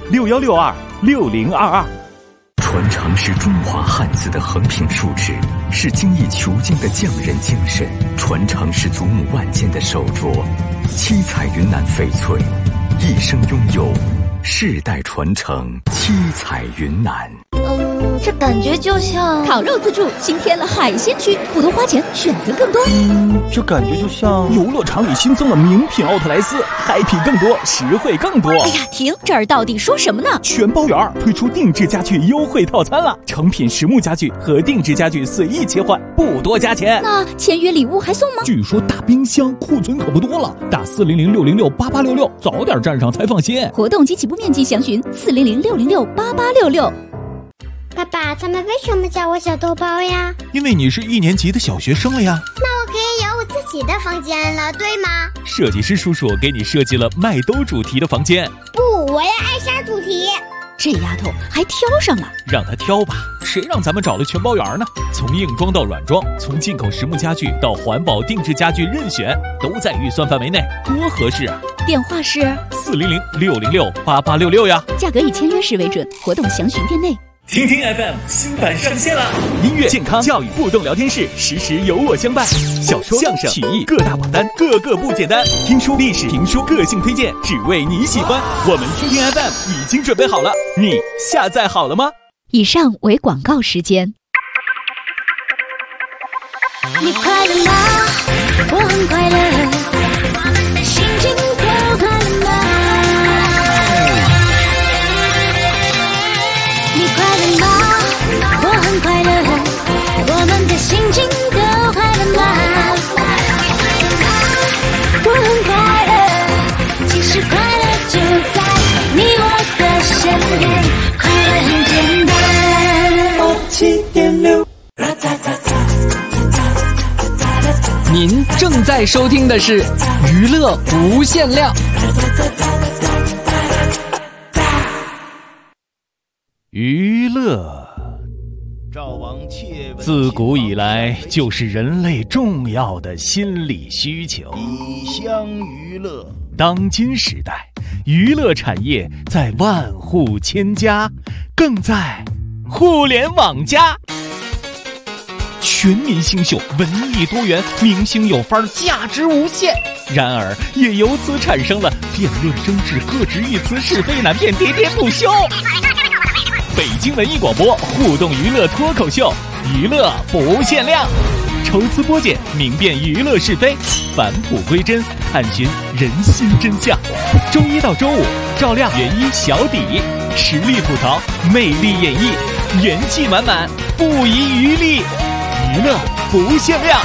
[SPEAKER 1] 61626022。
[SPEAKER 11] 传承是中华汉字的横平竖直，是精益求精的匠人精神；传承是祖母万件的手镯，七彩云南翡翠，一生拥有，世代传承，七彩云南。
[SPEAKER 12] 这感觉就像
[SPEAKER 13] 烤肉自助新添了海鲜区，不多花钱，选择更多。
[SPEAKER 1] 这感觉就像游乐场里新增了名品奥特莱斯，happy更多，实惠更多。
[SPEAKER 13] 哎呀，停！这儿到底说什么呢？
[SPEAKER 1] 全包园推出定制家具优惠套餐了，成品实木家具和定制家具随意切换，不多加钱。
[SPEAKER 13] 那签约礼物还送吗？
[SPEAKER 1] 据说大冰箱库存可不多了，打400-606-8866，早点站上才放心。
[SPEAKER 13] 活动及起步面积详询400-606-8866。
[SPEAKER 14] 爸爸，他们为什么叫我小豆包呀？
[SPEAKER 15] 因为你是1年级的小学生了呀。
[SPEAKER 14] 那我可以有我自己的房间了，对吗？
[SPEAKER 15] 设计师叔叔给你设计了麦兜主题的房间。
[SPEAKER 14] 不，我要艾莎主题。
[SPEAKER 13] 这丫头还挑上了，
[SPEAKER 15] 让她挑吧，谁让咱们找了全包园呢？从硬装到软装，从进口实木家具到环保定制家具，任选都在预算范围内，多合适啊！
[SPEAKER 13] 电话是
[SPEAKER 15] 400-606-8866呀。
[SPEAKER 13] 价格以签约时为准，活动详询店内。
[SPEAKER 1] 听听 FM 新版上线了，音乐、健康、教育、互动聊天室，时时有我相伴。小说、相声、曲艺各大榜单，个个不简单。听书、历史、评书、个性推荐，只为你喜欢。我们听听 FM 已经准备好了，你下载好了吗？
[SPEAKER 13] 以上为广告时间。
[SPEAKER 14] 你快乐吗？我很快乐，心情都快乐吗？你快乐吗？我很快乐，我们的心情都快乐吗？
[SPEAKER 16] 您正在收听的是娱乐无限量。
[SPEAKER 1] 娱乐自古以来就是人类重要的心理需求。
[SPEAKER 2] 以香娱乐，
[SPEAKER 1] 当今时代，娱乐产业在万户千家，更在互联网加。全民星秀，文艺多元，明星有范儿，价值无限。然而，也由此产生了辩论争执、各执一词、是非难辨、喋喋不休。北京文艺广播互动娱乐脱口秀，娱乐不限量，抽丝剥茧，明辨娱乐是非，返璞归真，探寻人心真相。周一到周五，照亮原一小底，实力吐槽，魅力演绎，元气满满，不遗余力，娱乐不限量。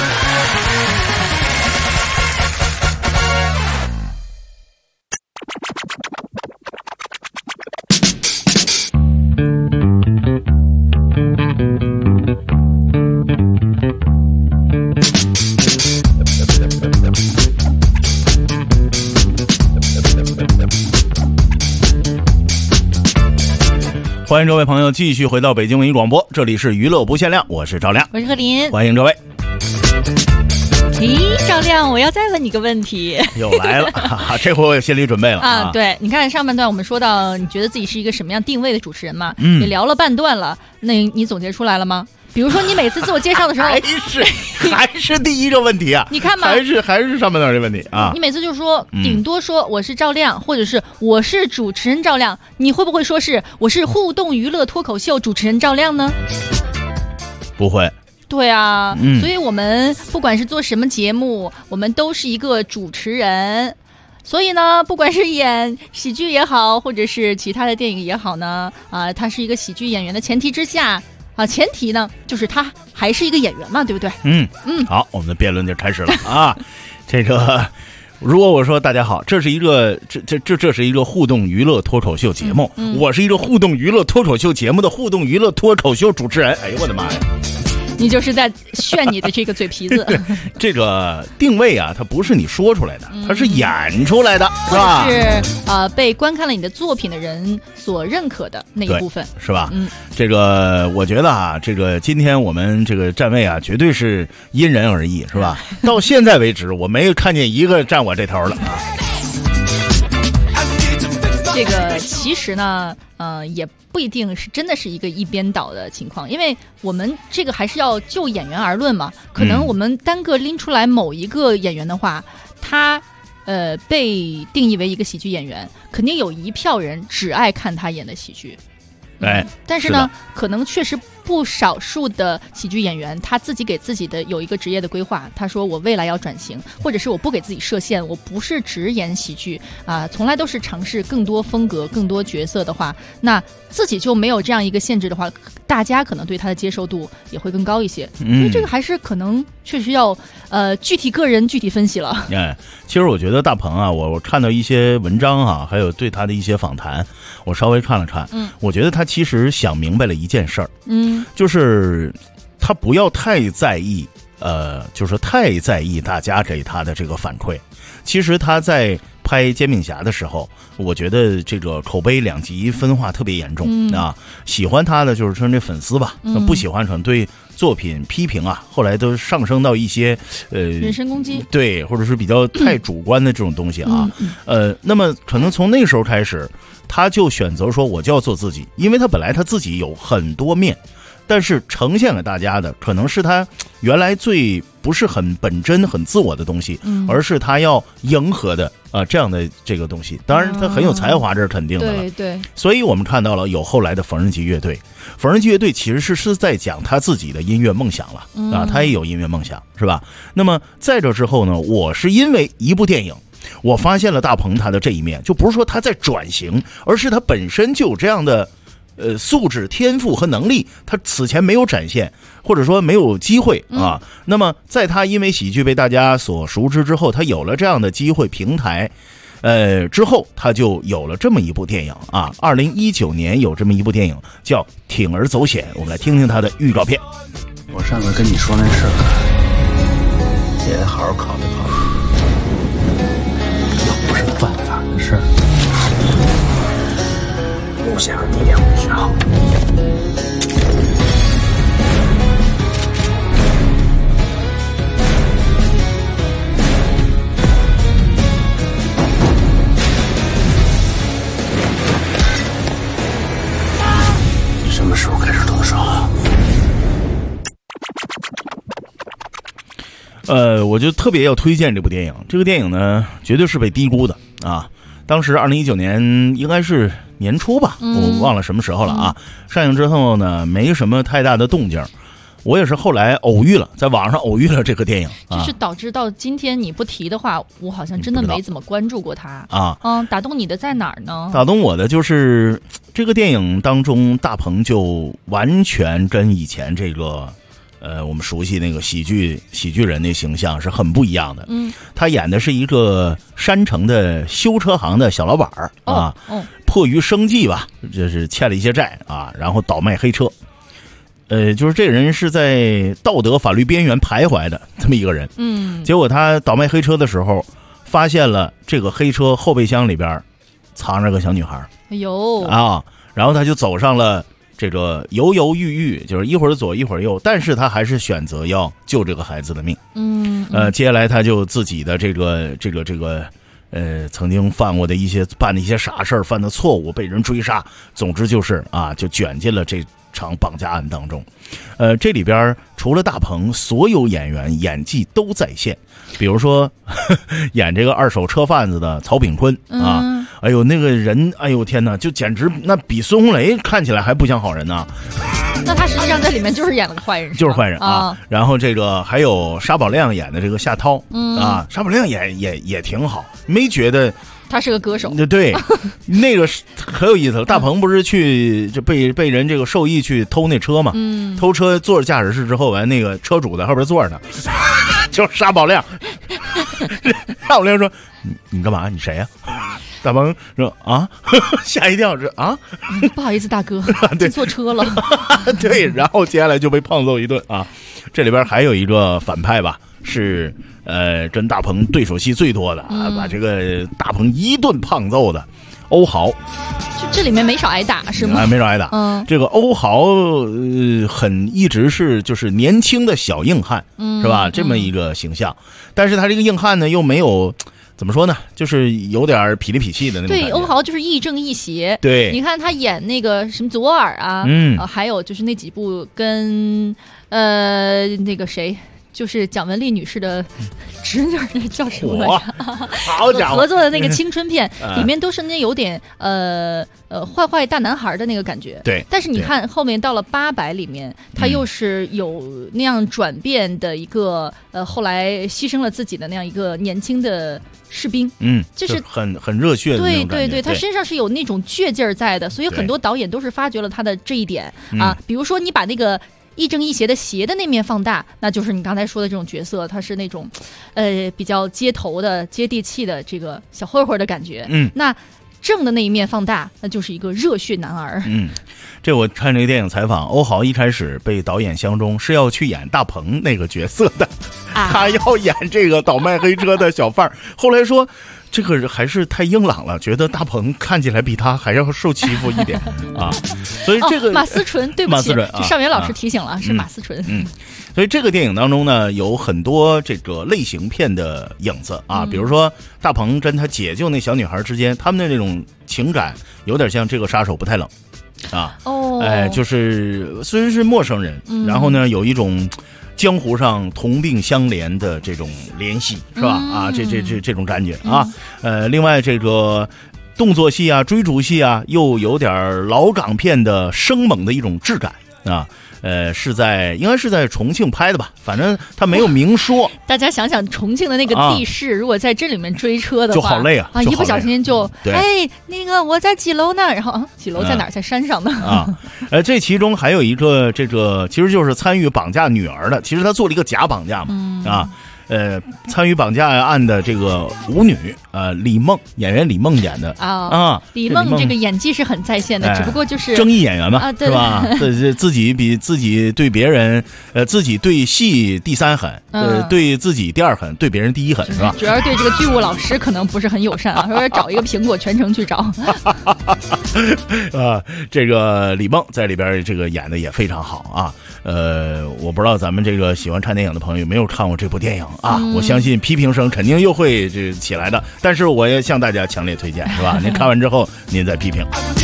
[SPEAKER 4] 欢迎各位朋友继续回到北京文艺广播，这里是娱乐不限量，我是赵亮，
[SPEAKER 3] 我是何林，
[SPEAKER 4] 欢迎各位。
[SPEAKER 3] 咦，赵亮，我要再问你个问题，
[SPEAKER 4] 又来了，这回我有心理准备了
[SPEAKER 3] 啊！对，你看上半段我们说到，你觉得自己是一个什么样定位的主持人嘛？也聊了半段了，那你总结出来了吗？比如说你每次自我介绍的时候，
[SPEAKER 4] 还是第一个问题啊！
[SPEAKER 3] 你看嘛，
[SPEAKER 4] 还是上半段这问题啊！
[SPEAKER 3] 你每次就说顶多说我是赵亮，或者是我是主持人赵亮，你会不会说是我是互动娱乐脱口秀主持人赵亮呢？
[SPEAKER 4] 不会。
[SPEAKER 3] 对啊，所以我们不管是做什么节目，我们都是一个主持人。所以呢，不管是演喜剧也好，或者是其他的电影也好呢，他是一个喜剧演员的前提之下。前提呢，就是他还是一个演员嘛，对不对？
[SPEAKER 4] 好，我们的辩论就开始了啊。这个，如果我说大家好，这是一个这是一个互动娱乐脱口秀节目，我是一个互动娱乐脱口秀节目的互动娱乐脱口秀主持人。哎呦我的妈呀！
[SPEAKER 3] 你就是在炫你的这个嘴皮子。
[SPEAKER 4] 这个定位啊，它不是你说出来的，它是演出来的，是吧？
[SPEAKER 3] 是被观看了你的作品的人所认可的那一部分，
[SPEAKER 4] 是吧？这个我觉得啊，这个今天我们这个站位啊，绝对是因人而异，是吧？到现在为止，我没有看见一个站我这头了。
[SPEAKER 3] 这个其实呢，也不一定是真的是一个一边倒的情况，因为我们这个还是要就演员而论嘛。可能我们单个拎出来某一个演员的话，他被定义为一个喜剧演员，肯定有一票人只爱看他演的喜剧。但是呢，可能确实不少数的喜剧演员他自己给自己的有一个职业的规划，他说我未来要转型，或者是我不给自己设限，我不是只演喜剧从来都是尝试更多风格更多角色的话，那自己就没有这样一个限制的话，大家可能对他的接受度也会更高一些。所以这个还是可能确实要具体个人具体分析了。
[SPEAKER 4] 其实我觉得大鹏啊，我看到一些文章啊，还有对他的一些访谈，我稍微看了看，我觉得他其实想明白了一件事儿，就是他不要太在意，就是太在意大家给他的这个反馈。其实他在拍煎饼侠的时候，我觉得这个口碑两极分化特别严重啊。喜欢他的就是说这粉丝吧，不喜欢可能对作品批评啊，后来都上升到一些
[SPEAKER 3] 人身攻击，
[SPEAKER 4] 对，或者是比较太主观的这种东西啊。那么可能从那个时候开始，他就选择说我就要做自己，因为他本来他自己有很多面。但是呈现给大家的可能是他原来最不是很本真很自我的东西，而是他要迎合的这样的这个东西。当然他很有才华，这是肯定的了。
[SPEAKER 3] 对，
[SPEAKER 4] 所以我们看到了有后来的缝纫机乐队。缝纫机乐队其实是在讲他自己的音乐梦想了他也有音乐梦想，是吧？那么在这之后呢，我是因为一部电影我发现了大鹏他的这一面，就不是说他在转型，而是他本身就有这样的素质、天赋和能力，他此前没有展现，或者说没有机会啊。那么在他因为喜剧被大家所熟知之后，他有了这样的机会平台，之后他就有了这么一部电影啊。2019年有这么一部电影叫《铤而走险》，我们来听听他的预告片。
[SPEAKER 17] 我上次跟你说那事儿，
[SPEAKER 5] 你也得好好考虑考虑。要不是犯法的事儿，路线和地点我学好。什么时候开始动手？
[SPEAKER 4] 我就特别要推荐这部电影。这个电影呢，绝对是被低估的啊！当时2019年应该是年初吧，我忘了什么时候了啊。上映之后呢，没什么太大的动静。我也是后来在网上偶遇了这个电影，
[SPEAKER 3] 就是导致到今天你不提的话，我好像真的没怎么关注过它
[SPEAKER 4] 啊。
[SPEAKER 3] 打动你的在哪儿呢？
[SPEAKER 4] 打动我的就是这个电影当中，大鹏就完全跟以前这个我们熟悉那个喜剧人的形象是很不一样的。他演的是一个山城的修车行的小老板啊，迫于生计吧，就是欠了一些债啊，然后倒卖黑车。就是这个人是在道德法律边缘徘徊的这么一个人。结果他倒卖黑车的时候，发现了这个黑车后备箱里边藏着个小女孩。
[SPEAKER 3] 哎呦
[SPEAKER 4] 啊！然后他就走上了这个犹犹豫豫，就是一会儿左一会儿右，但是他还是选择要救这个孩子的命。接下来他就自己的这个曾经办的一些傻事儿，犯的错误被人追杀，总之就是就卷进了这场绑架案当中。这里边除了大鹏，所有演员演技都在线。比如说演这个二手车贩子的曹炳坤啊，哎呦那个人，哎呦天哪，就简直那比孙红雷看起来还不像好人呢。
[SPEAKER 3] 那他实际上在里面就是演了个坏人，
[SPEAKER 4] 就是坏人啊。然后这个还有沙宝亮演的这个夏涛，沙宝亮也挺好，没觉得
[SPEAKER 3] 他是个歌手。
[SPEAKER 4] 对，那个可有意思了。大鹏不是就被人这个授意去偷那车嘛？偷车坐着驾驶室之后，完那个车主在后边坐着呢，就是沙宝亮。沙宝亮说：“你干嘛？你谁呀？”大鹏说：“啊，吓一跳，
[SPEAKER 3] 不好意思，大哥，进错车了。”
[SPEAKER 4] 对，然后接下来就被胖揍一顿啊。这里边还有一个反派吧，是跟大鹏对手戏最多的把这个大鹏一顿胖揍的欧豪。
[SPEAKER 3] 就这里面没少挨打是吗？
[SPEAKER 4] 没少挨打。这个欧豪一直是就是年轻的小硬汉，是吧？这么一个形象，但是他这个硬汉呢又没有。怎么说呢？就是有点痞里痞气的那种感觉。
[SPEAKER 3] 对，欧豪就是亦正亦邪。
[SPEAKER 4] 对，
[SPEAKER 3] 你看他演那个什么左耳啊，还有就是那几部跟那个谁，就是蒋雯丽女士的侄女，那叫什么来着？
[SPEAKER 4] 好家伙，
[SPEAKER 3] 合作的那个青春片，里面都是那有点坏大男孩的那个感觉。
[SPEAKER 4] 对，
[SPEAKER 3] 但是你看后面到了800里面，他又是有那样转变的一个后来牺牲了自己的那样一个年轻的士兵。就是
[SPEAKER 4] 很热血的那种感觉。
[SPEAKER 3] 对，他身上是有那种倔劲儿在的，所以很多导演都是发掘了他的这一点啊。比如说你把那个亦正亦邪的邪的那面放大，那就是你刚才说的这种角色，他是那种比较街头的接地气的这个小混混的感觉。那正的那一面放大，那就是一个热血男儿。
[SPEAKER 4] 这我看这个电影采访，欧豪一开始被导演相中是要去演大鹏那个角色的，他要演这个倒卖黑车的小贩，后来说这个还是太硬朗了，觉得大鹏看起来比他还要受欺负一点啊，所以这个
[SPEAKER 3] 马思纯，对不起，尚元老师提醒了，是马思纯。
[SPEAKER 4] 所以这个电影当中呢，有很多这个类型片的影子啊，比如说大鹏跟他解救那小女孩之间，他们的这种情感有点像这个杀手不太冷啊。就是虽然是陌生人，然后呢有一种江湖上同病相怜的这种联系，是吧？这种感觉啊。另外这个动作戏啊、追逐戏啊，又有点老港片的生猛的一种质感啊。应该是在重庆拍的吧，反正他没有明说。
[SPEAKER 3] 大家想想重庆的那个地势，如果在这里面追车的话，
[SPEAKER 4] 就好累啊！
[SPEAKER 3] 一不小心就那个我在几楼呢？然后几楼在哪儿？在山上呢？
[SPEAKER 4] 这其中还有一个这个，其实就是参与绑架女儿的，其实他做了一个假绑架嘛参与绑架案的这个舞女李梦，演员李梦演的
[SPEAKER 3] 李梦这个演技是很在线的，只不过就是
[SPEAKER 4] 争议演员嘛，是吧？自己比自己对别人自己对戏第3狠，对自己第2狠，对别人第1狠，是吧？
[SPEAKER 3] 主要对这个剧务老师可能不是很友善啊，说找一个苹果全程去找。
[SPEAKER 4] 这个李梦在里边这个演的也非常好啊。我不知道咱们这个喜欢看电影的朋友有没有看过这部电影啊？我相信批评声肯定又会起来的，但是我也向大家强烈推荐，是吧？您看完之后您再批评。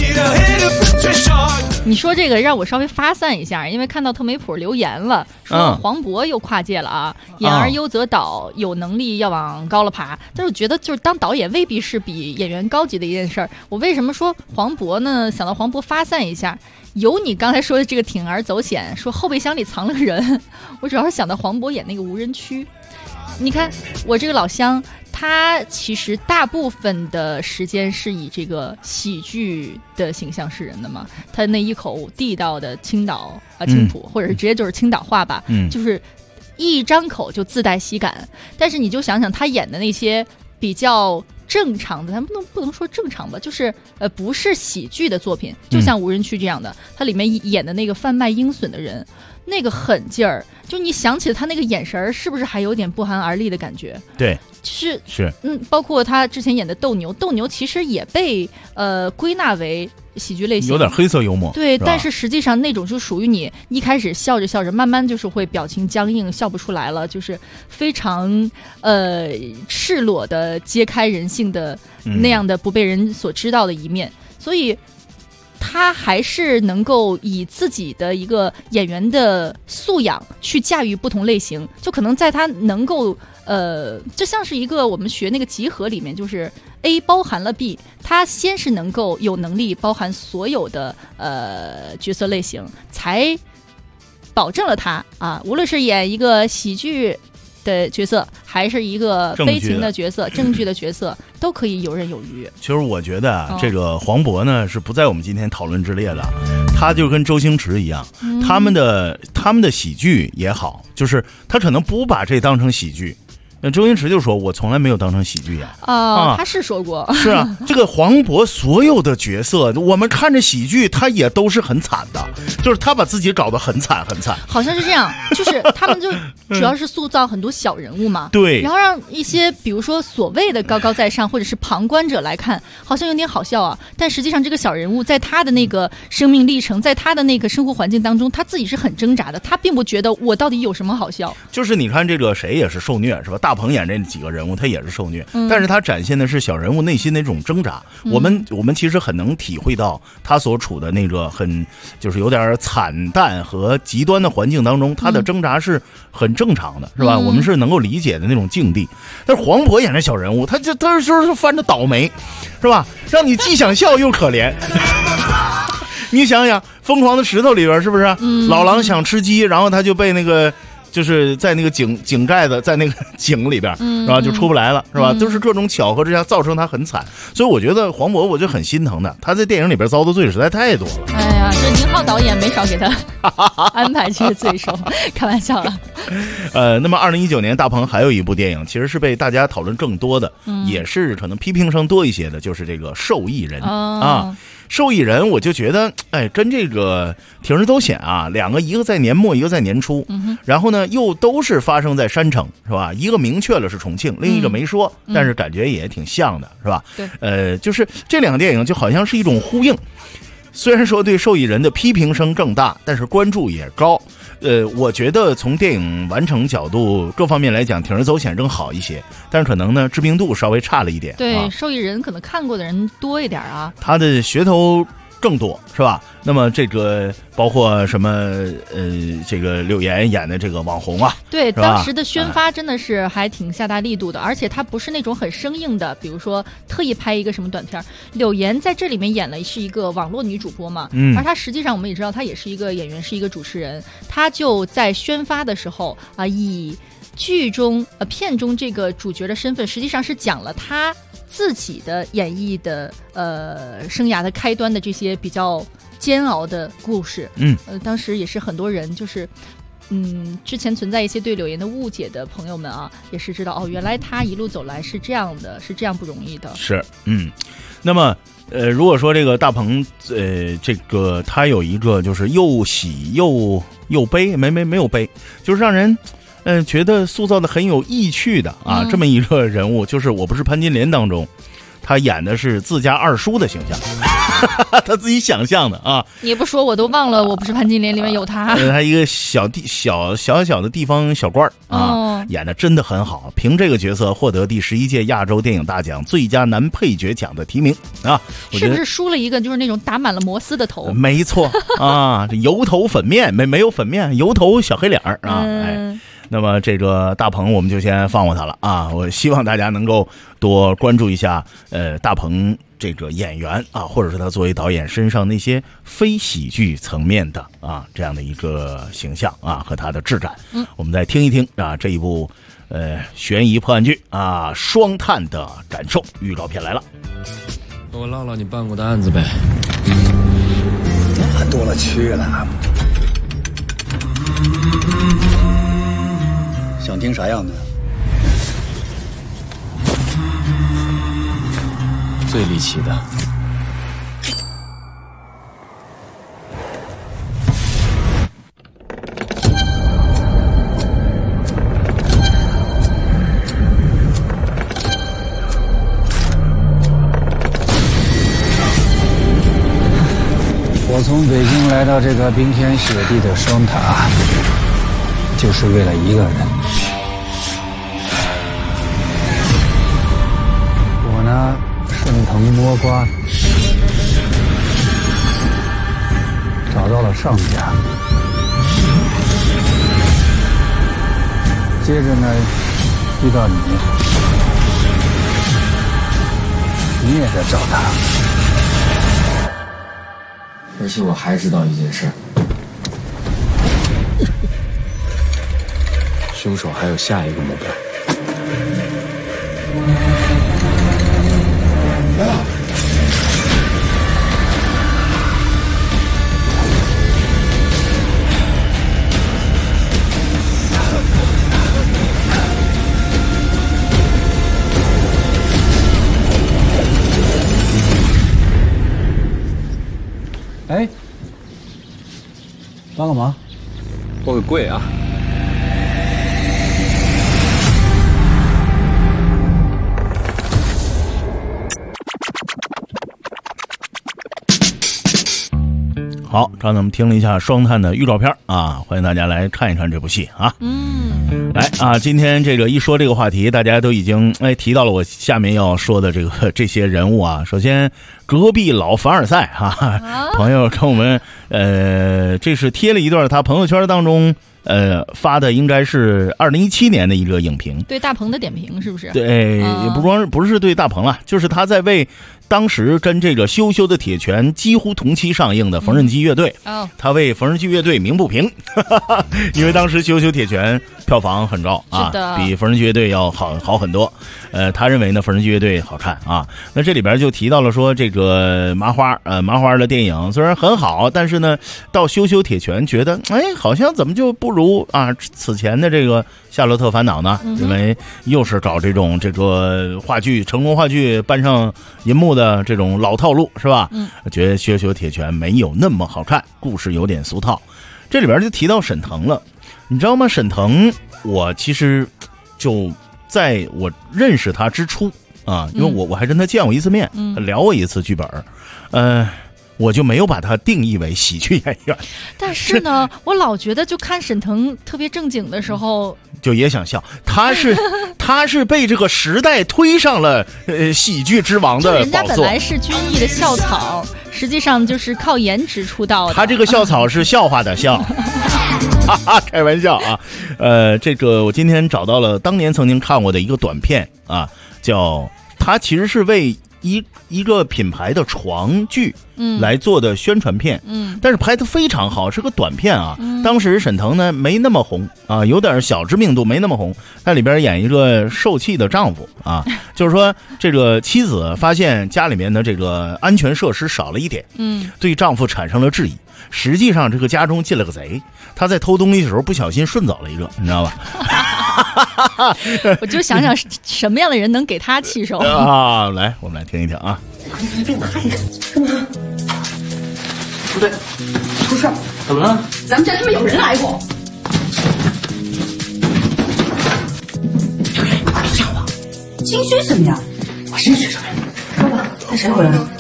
[SPEAKER 3] 你说这个让我稍微发散一下，因为看到特美普留言了，说黄渤又跨界了啊，演而优则导，有能力要往高了爬。但是我觉得就是当导演未必是比演员高级的一件事儿。我为什么说黄渤呢？想到黄渤发散一下，有你刚才说的这个铤而走险，说后备箱里藏了个人，我主要是想到黄渤演那个无人区。你看我这个老乡，他其实大部分的时间是以这个喜剧的形象示人的嘛，他那一口地道的青岛青浦，或者是直接就是青岛话吧，就是一张口就自带喜感。但是你就想想他演的那些比较正常的，咱不能说正常吧，就是不是喜剧的作品，就像无人区这样的，他里面演的那个贩卖鹰隼的人，那个狠劲儿，就你想起他那个眼神是不是还有点不寒而栗的感觉？
[SPEAKER 4] 对，
[SPEAKER 3] 是
[SPEAKER 4] 包
[SPEAKER 3] 括他之前演的斗牛其实也被归纳为喜剧类型，
[SPEAKER 4] 有点黑色幽默。
[SPEAKER 3] 对，但是实际上那种就属于你一开始笑着笑着，慢慢就是会表情僵硬，笑不出来了，就是非常赤裸的揭开人性的那样的不被人所知道的一面，所以他还是能够以自己的一个演员的素养去驾驭不同类型，就可能在他能够就像是一个我们学那个集合里面，就是 A 包含了 B， 他先是能够有能力包含所有的角色类型，才保证了他无论是演一个喜剧的角色，还是一个悲情的角色、正剧的角色，都可以游刃有余。
[SPEAKER 4] 其实我觉得这个黄渤呢是不在我们今天讨论之列的，他就跟周星驰一样，他们的喜剧也好，就是他可能不把这当成喜剧。周星驰就说我从来没有当成喜剧演
[SPEAKER 3] 他是说过
[SPEAKER 4] 是啊，这个黄渤所有的角色我们看着喜剧他也都是很惨的，就是他把自己搞得很惨很惨，
[SPEAKER 3] 好像是这样，就是他们就主要是塑造很多小人物嘛，
[SPEAKER 4] 对，
[SPEAKER 3] 然后让一些比如说所谓的高高在上或者是旁观者来看好像有点好笑啊，但实际上这个小人物在他的那个生命历程，在他的那个生活环境当中，他自己是很挣扎的，他并不觉得我到底有什么好笑。
[SPEAKER 4] 就是你看这个谁也是受虐是吧，大鹏演这几个人物他也是受虐，但是他展现的是小人物内心的那种挣扎，我们其实很能体会到他所处的那个很就是有点惨淡和极端的环境当中，他的挣扎是很正常的，是吧？我们是能够理解的那种境地。但是黄渤演的小人物，他就是翻着倒霉，是吧？让你既想笑又可怜。你想想，《疯狂的石头》里边是不是？老狼想吃鸡，然后他就被那个。就是在那个井盖子，在那个井里边，是吧？就出不来了，是吧？都是各种巧合之下造成他很惨，所以我觉得黄渤我就很心疼的，他在电影里边遭的罪实在太多了。
[SPEAKER 3] 哎呀，这宁浩导演没少给他安排这些罪受，开玩笑了。
[SPEAKER 4] 那么2019年大鹏还有一部电影，其实是被大家讨论更多的，也是可能批评声多一些的，就是这个受益人受益人，我就觉得，跟这个铤而走险啊，两个一个在年末，一个在年初，然后呢又都是发生在山城，是吧？一个明确了是重庆，另一个没说，但是感觉也挺像的，是吧？
[SPEAKER 3] 对，
[SPEAKER 4] 就是这两个电影就好像是一种呼应。虽然说对受益人的批评声更大，但是关注也高。我觉得从电影完成角度各方面来讲，铤而走险更好一些，但是可能呢知名度稍微差了一点。
[SPEAKER 3] 对，受益人可能看过的人多一点啊，
[SPEAKER 4] 他的噱头更多，是吧？那么这个包括什么这个柳岩演的这个网红啊，
[SPEAKER 3] 对，当时的宣发真的是还挺下大力度的，而且他不是那种很生硬的，比如说特意拍一个什么短片。柳岩在这里面演了是一个网络女主播嘛，而她实际上我们也知道她也是一个演员，是一个主持人，她就在宣发的时候以剧中片中这个主角的身份，实际上是讲了她自己的演绎的生涯的开端的这些比较煎熬的故事。当时也是很多人就是之前存在一些对柳岩的误解的朋友们啊，也是知道哦，原来他一路走来是这样的，是这样不容易的。
[SPEAKER 4] 是，那么如果说这个大鹏，这个他有一个就是又喜又悲，没有悲，就是让人觉得塑造的很有意趣的啊，这么一个人物，就是我不是潘金莲当中。他演的是自家二叔的形象，他自己想象的啊！
[SPEAKER 3] 你不说我都忘了，我不是潘金莲里面有他。
[SPEAKER 4] 他一个小的地方小官啊，演的真的很好，凭这个角色获得第11届亚洲电影大奖最佳男配角奖的提名啊！
[SPEAKER 3] 是不是梳了一个就是那种打满了摩丝的头？
[SPEAKER 4] 没错啊，这油头粉面没有粉面，油头小黑脸啊！那么这个大鹏我们就先放过他了啊！我希望大家能够多关注一下大鹏这个演员啊，或者是他作为导演身上那些非喜剧层面的啊这样的一个形象啊和他的质感。我们再听一听啊这一部悬疑破案剧啊双探的感受。预告片来了，
[SPEAKER 6] 和我唠唠你办过的案子呗。
[SPEAKER 17] 那多了去了。想听啥样的？
[SPEAKER 6] 最离奇的。
[SPEAKER 17] 我从北京来到这个冰天雪地的双塔，就是为了一个人。我呢，顺藤摸瓜，找到了上家。接着呢，遇到你，你也在找他。
[SPEAKER 6] 而且我还知道一件事，凶手还有下一个目标。
[SPEAKER 17] 哎，帮个忙，
[SPEAKER 6] 我个贵啊！
[SPEAKER 4] 好，刚才我们听了一下双探的预告片啊，欢迎大家来看一看这部戏啊。来啊，今天这个一说这个话题，大家都已经提到了我下面要说的这些人物啊。首先，隔壁老凡尔赛哈，朋友跟我们这是贴了一段他朋友圈当中发的，应该是2017年的一个影评，
[SPEAKER 3] 对大鹏的点评是不是？
[SPEAKER 4] 对，也不是对大鹏了，就是他在为当时跟这个羞羞的铁拳几乎同期上映的缝纫机乐队，他为缝纫机乐队鸣不平，因为当时羞羞铁拳票房很高啊，比缝纫机乐队要好很多。他认为呢缝纫机乐队好看啊。那这里边就提到了说这个麻花的电影虽然很好，但是呢到羞羞铁拳觉得好像怎么就不如啊此前的这个夏洛特烦恼呢？认为又是搞这个话剧成功话剧搬上银幕的这种老套路是吧？觉得羞羞铁拳没有那么好看，故事有点俗套。这里边就提到沈腾了，你知道吗？沈腾我其实就在我认识他之初啊，因为我还跟他见过一次面，聊过一次剧本，我就没有把他定义为喜剧演员。
[SPEAKER 3] 但是呢，我老觉得就看沈腾特别正经的时候，
[SPEAKER 4] 就也想笑。他是被这个时代推上了喜剧之王的宝座。
[SPEAKER 3] 人家本来是军艺的校草，实际上就是靠颜值出道的。
[SPEAKER 4] 他这个校草是笑话的笑。哈哈，开玩笑啊！这个我今天找到了当年曾经看过的一个短片啊，叫他其实是为一个品牌的床具来做的宣传片，但是拍得非常好，是个短片啊。当时沈腾呢没那么红啊，有点小知名度，没那么红。在里边演一个受气的丈夫啊，就是说这个妻子发现家里面的这个安全设施少了一点，对丈夫产生了质疑。 实际上这个家中进了个贼，他在偷东西的时候不小心顺走了一个，你知道吧？
[SPEAKER 3] 我就想想什么样的人能给他气受
[SPEAKER 4] 啊！来，我们来听一听啊。
[SPEAKER 18] 随便拿一个，干嘛？不对，出事儿，怎么了？咱们家他妈有人来过。别吓我，心虚什么呀？我心虚什么呀？说吧，那谁回来了？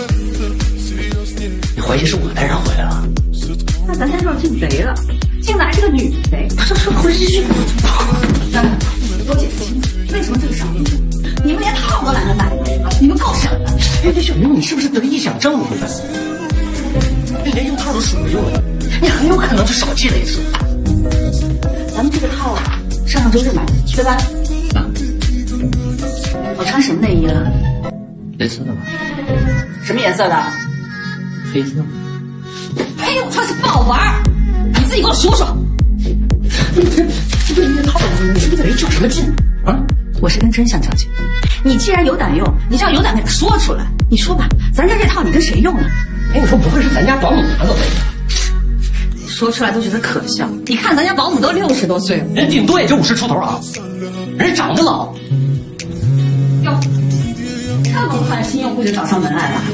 [SPEAKER 18] 你怀疑是我带人回来了？那咱家就是进贼了，进来是个女贼。不是说回去。咱们多解释清楚，为什么这个少女你们连套都懒得买，你们够省的。哎，小明，你是不是得了臆想症了？你连用套都数没用了，你很有可能就少记了一次。咱们这个套上周日买的，对吧？我穿什么内衣了？
[SPEAKER 19] 黑色的吧？
[SPEAKER 18] 什么颜色的？
[SPEAKER 19] 黑色。
[SPEAKER 18] 哎，我穿是不好玩，你自己给我说说。这对面套子，你是在这较什么劲啊？我是跟真相较劲。你既然有胆用，你就要有胆给他说出来。你说吧，咱家这套你跟谁用了？
[SPEAKER 19] 哎，你说不会是咱家保姆拿走的？
[SPEAKER 18] 说出来都觉得可笑。你看咱家保姆都60多岁了，
[SPEAKER 19] 人顶多也就50出头啊，人长得老。
[SPEAKER 18] 哟，这么快新用户就找上门来了？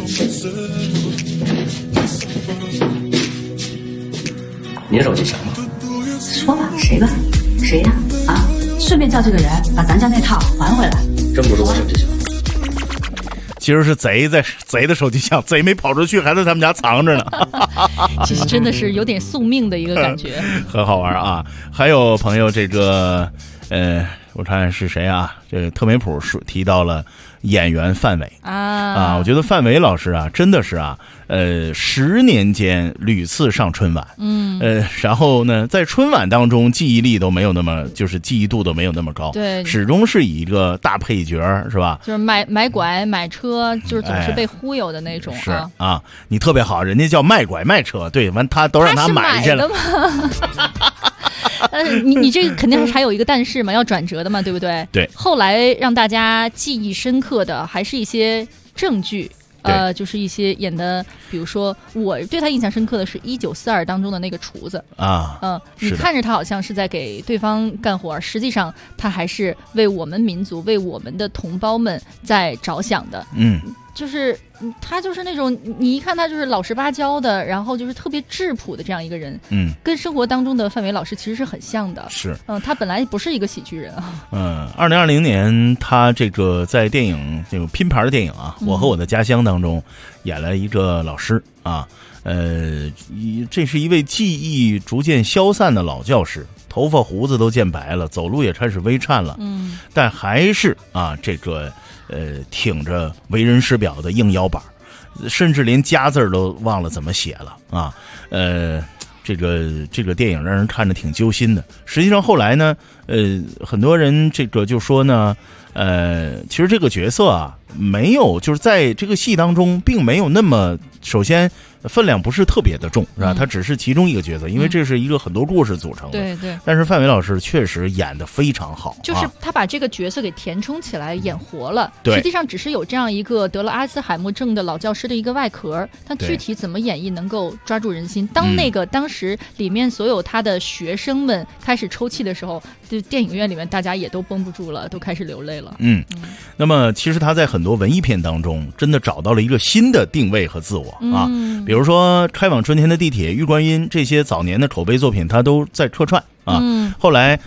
[SPEAKER 19] 你手机响吗？
[SPEAKER 18] 说吧，谁吧？谁呀？啊，顺便叫这个人把咱家那套还回来。
[SPEAKER 19] 真不是我手机响。
[SPEAKER 4] 其实是贼的手机响，贼没跑出去，还在他们家藏着呢。
[SPEAKER 3] 其实真的是有点送命的一个感觉，
[SPEAKER 4] 很好玩啊！还有朋友这个我看是谁啊？这个特美普提到了演员范伟啊，我觉得范伟老师啊，真的是啊，10年间屡次上春晚，然后呢，在春晚当中记忆力都没有那么，就是记忆度都没有那么高，
[SPEAKER 3] 对，
[SPEAKER 4] 始终是以一个大配角是吧？
[SPEAKER 3] 就是买拐买车，就是总是被忽悠的那种。
[SPEAKER 4] 是啊，你特别好，人家叫卖拐卖车，对，完他都让他买去了。
[SPEAKER 3] 你这个肯定还有一个但是嘛，要转折的嘛，对不对？
[SPEAKER 4] 对。
[SPEAKER 3] 后来让大家记忆深刻的还是一些证据，就是一些演的，比如说我对他印象深刻的是1942当中的那个厨子啊，你看着他好像是在给对方干活，实际上他还是为我们民族、为我们的同胞们在着想的。就是他就是那种你一看他就是老实巴交的，然后就是特别质朴的这样一个人，跟生活当中的范伟老师其实是很像的。
[SPEAKER 4] 是，
[SPEAKER 3] 他本来不是一个喜剧人啊。
[SPEAKER 4] 2020年他这个在电影这个拼盘的电影啊，我和我的家乡当中演了一个老师啊，这是一位记忆逐渐消散的老教师，头发胡子都渐白了，走路也开始微颤了，但还是啊这个。挺着为人师表的硬腰板，甚至连家字都忘了怎么写了啊！这个电影让人看着挺揪心的。实际上后来呢，很多人这个就说呢，其实这个角色啊，没有就是在这个戏当中并没有那么，首先分量不是特别的重，是吧？他只是其中一个角色，因为这是一个很多故事组成的。
[SPEAKER 3] 对对。
[SPEAKER 4] 但是范伟老师确实演得非常好，
[SPEAKER 3] 就是他把这个角色给填充起来，演活了。
[SPEAKER 4] 对。
[SPEAKER 3] 实际上只是有这样一个得了阿兹海默症的老教师的一个外壳，但具体怎么演绎能够抓住人心。当时里面所有他的学生们开始抽泣的时候，就电影院里面大家也都绷不住了，都开始流泪了。
[SPEAKER 4] 那么其实他在很多文艺片当中真的找到了一个新的定位和自我啊。比如说《开往春天的地铁》《玉观音》这些早年的口碑作品，他都在客串啊。后来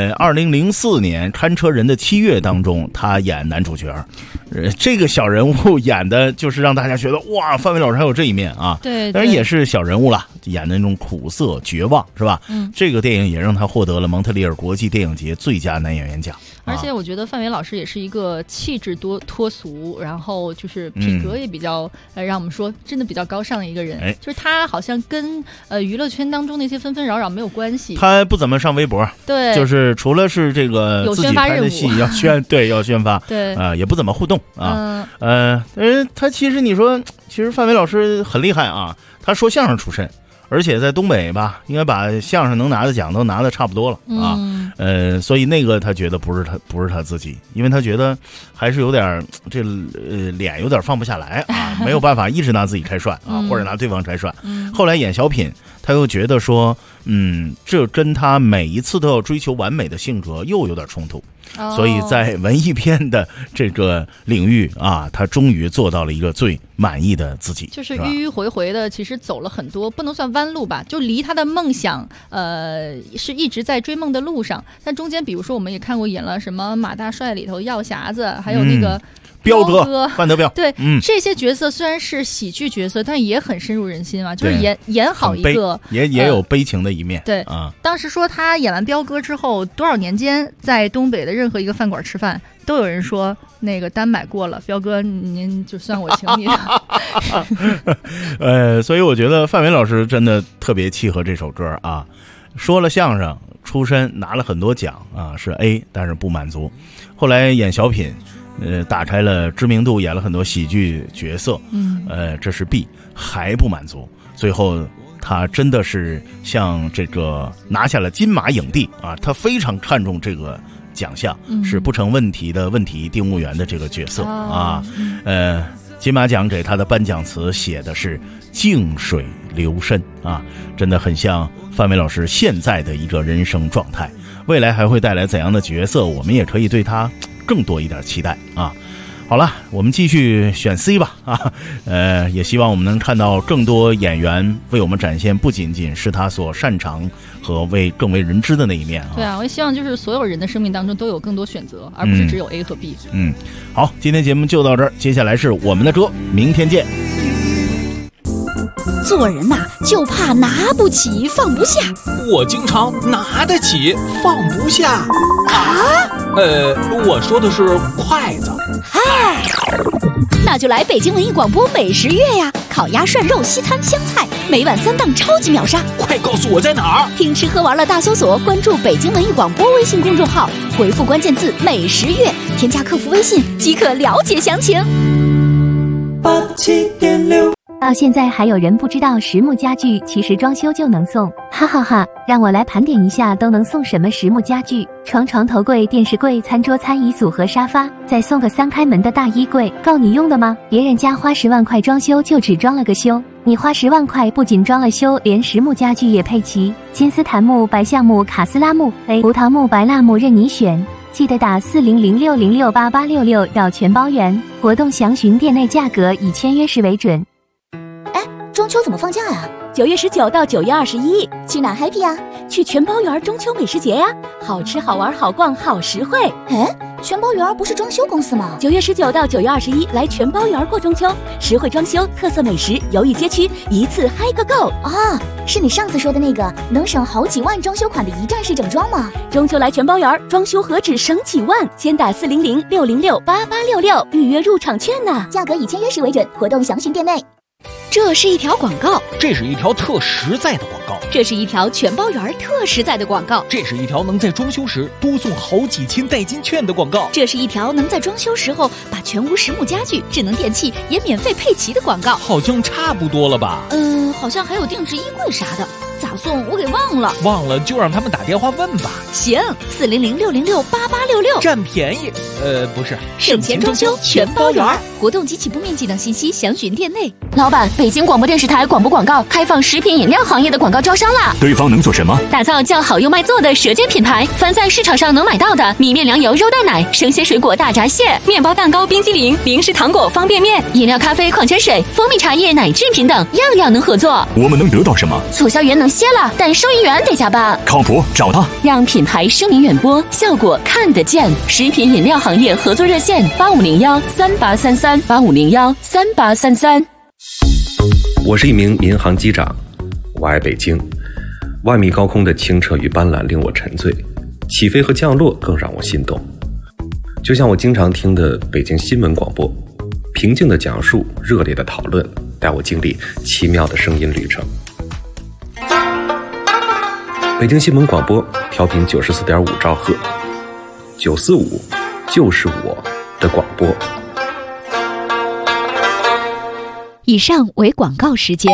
[SPEAKER 4] 2004年《看车人的7月》当中，他演男主角，这个小人物演的就是让大家觉得哇，范伟老师还有这一面啊。
[SPEAKER 3] 对，
[SPEAKER 4] 当然也是小人物了，演的那种苦涩绝望，是吧？这个电影也让他获得了蒙特利尔国际电影节最佳男演员奖。
[SPEAKER 3] 而且我觉得范伟老师也是一个气质脱俗，然后就是品格也比较让我们说真的比较高尚的一个人。就是他好像跟娱乐圈当中那些纷纷扰扰没有关系。
[SPEAKER 4] 他不怎么上微博，对，就是除了是这个自己拍的戏要宣发，
[SPEAKER 3] 对
[SPEAKER 4] 也不怎么互动啊。他其实你说，其实范伟老师很厉害啊，他说相声出身。而且在东北吧，应该把相声能拿的奖都拿的差不多了啊。所以那个他觉得不是他自己，因为他觉得还是有点脸有点放不下来啊，没有办法一直拿自己开涮啊，或者拿对方开涮。 后来演小品，他又觉得说，这跟他每一次都要追求完美的性格又有点冲突。所以在文艺片的这个领域啊，他终于做到了一个最满意的自己，
[SPEAKER 3] 就是迂迂回回的，其实走了很多，不能算弯路吧，就离他的梦想是一直在追梦的路上。但中间比如说我们也看过演了什么马大帅里头药匣子，还有那个
[SPEAKER 4] 彪哥范德彪，
[SPEAKER 3] 对，这些角色虽然是喜剧角色，但也很深入人心嘛，就是演好一个
[SPEAKER 4] 也有悲情的一面。
[SPEAKER 3] 对啊，当时说他演完彪哥之后，多少年间在东北的任何一个饭馆吃饭，都有人说那个单买过了，彪哥您就算我请你
[SPEAKER 4] 的。所以我觉得范伟老师真的特别契合这首歌啊，说了相声出身，拿了很多奖啊，是 A， 但是不满足。后来演小品。打开了知名度，演了很多喜剧角色，这是 B， 还不满足。最后他真的是像这个拿下了金马影帝啊，他非常看重这个奖项，是不成问题的问题定物员的这个角色啊。金马奖给他的颁奖词写的是静水流深啊，真的很像范伟老师现在的一个人生状态。未来还会带来怎样的角色，我们也可以对他更多一点期待啊！好了，我们继续选 C 吧啊！也希望我们能看到更多演员为我们展现不仅仅是他所擅长和更为人知的那一面啊！
[SPEAKER 3] 对啊，我也希望就是所有人的生命当中都有更多选择，而不是只有 A 和 B。
[SPEAKER 4] 好，今天节目就到这儿，接下来是我们的歌，明天见。
[SPEAKER 13] 做人呐，就怕拿不起放不下。
[SPEAKER 15] 我经常拿得起放不下
[SPEAKER 13] 啊。
[SPEAKER 15] 我说的是筷子。
[SPEAKER 13] 嗨，那就来北京文艺广播美食月呀！烤鸭、涮肉、西餐、湘菜，每晚3档超级秒杀。
[SPEAKER 15] 快告诉我在哪儿！
[SPEAKER 13] 听吃喝玩乐大搜索，关注北京文艺广播微信公众号，回复关键字“美食月”，添加客服微信即可了解详情。
[SPEAKER 20] 87.6到现在还有人不知道实木家具其实装修就能送，哈哈哈！让我来盘点一下都能送什么实木家具：床、头柜、电视柜、餐桌、餐椅组合、沙发，再送个3开门的大衣柜，够你用的吗？别人家花10万块装修就只装了个修，你花10万块不仅装了修，连实木家具也配齐，金丝檀木、白橡木、卡斯拉木、胡桃木、白蜡木任你选。记得打4006068866绕全包圆，活动详询店内价格，以签约时为准。
[SPEAKER 13] 中秋怎么放假呀？9月19到9月21，去哪 happy 呀？去全包园中秋美食节呀！好吃好玩好逛好实惠。
[SPEAKER 12] 全包园不是装修公司吗
[SPEAKER 13] ？9月19到9月21来全包园过中秋，实惠装修，特色美食，犹豫街区，一次嗨个够
[SPEAKER 12] 啊！是你上次说的那个能省好几万装修款的一站式整装吗？
[SPEAKER 13] 中秋来全包园，装修何止省几万？先打4006068866预约入场券呢，
[SPEAKER 12] 价格以签约时为准，活动详询店内。
[SPEAKER 13] 这是一条广告，
[SPEAKER 15] 这是一条特实在的广告，
[SPEAKER 13] 这是一条全包园特实在的广告，
[SPEAKER 15] 这是一条能在装修时多送好几千代金券的广告，
[SPEAKER 13] 这是一条能在装修时候把全屋实木家具、智能电器也免费配齐的广告。
[SPEAKER 15] 好像差不多了吧？
[SPEAKER 13] 好像还有定制衣柜啥的，咋送我给忘了。
[SPEAKER 15] 忘了就让他们打电话问吧。
[SPEAKER 13] 行，4006068866，
[SPEAKER 15] 占便宜。不是，
[SPEAKER 13] 省钱装修全包园，活动及起步面积等信息详询店内。老板，北京广播电视台广播广告开放食品饮料行业的广告招商啦！
[SPEAKER 11] 对方能做什么？
[SPEAKER 13] 打造较好又卖座的舌尖品牌，凡在市场上能买到的米面粮油肉蛋奶、生鲜水果大闸蟹、面包蛋糕、冰激凌、零食糖果方便面、饮料咖啡矿泉水、蜂蜜茶叶奶制品等，样样能合作。
[SPEAKER 11] 我们能得到什么？
[SPEAKER 13] 促销员能歇了，但收银员得加班。
[SPEAKER 11] 靠谱，找他，
[SPEAKER 13] 让品牌声名远播，效果看得见。食品饮料行业合作热线8501383385013833。
[SPEAKER 21] 我是一名民航机长，我爱北京。万米高空的清澈与斑斓令我沉醉，起飞和降落更让我心动。就像我经常听的北京新闻广播，平静的讲述，热烈的讨论，带我经历奇妙的声音旅程。北京新闻广播调频94.5兆赫，945就是我的广播。
[SPEAKER 13] 以上为广告时间。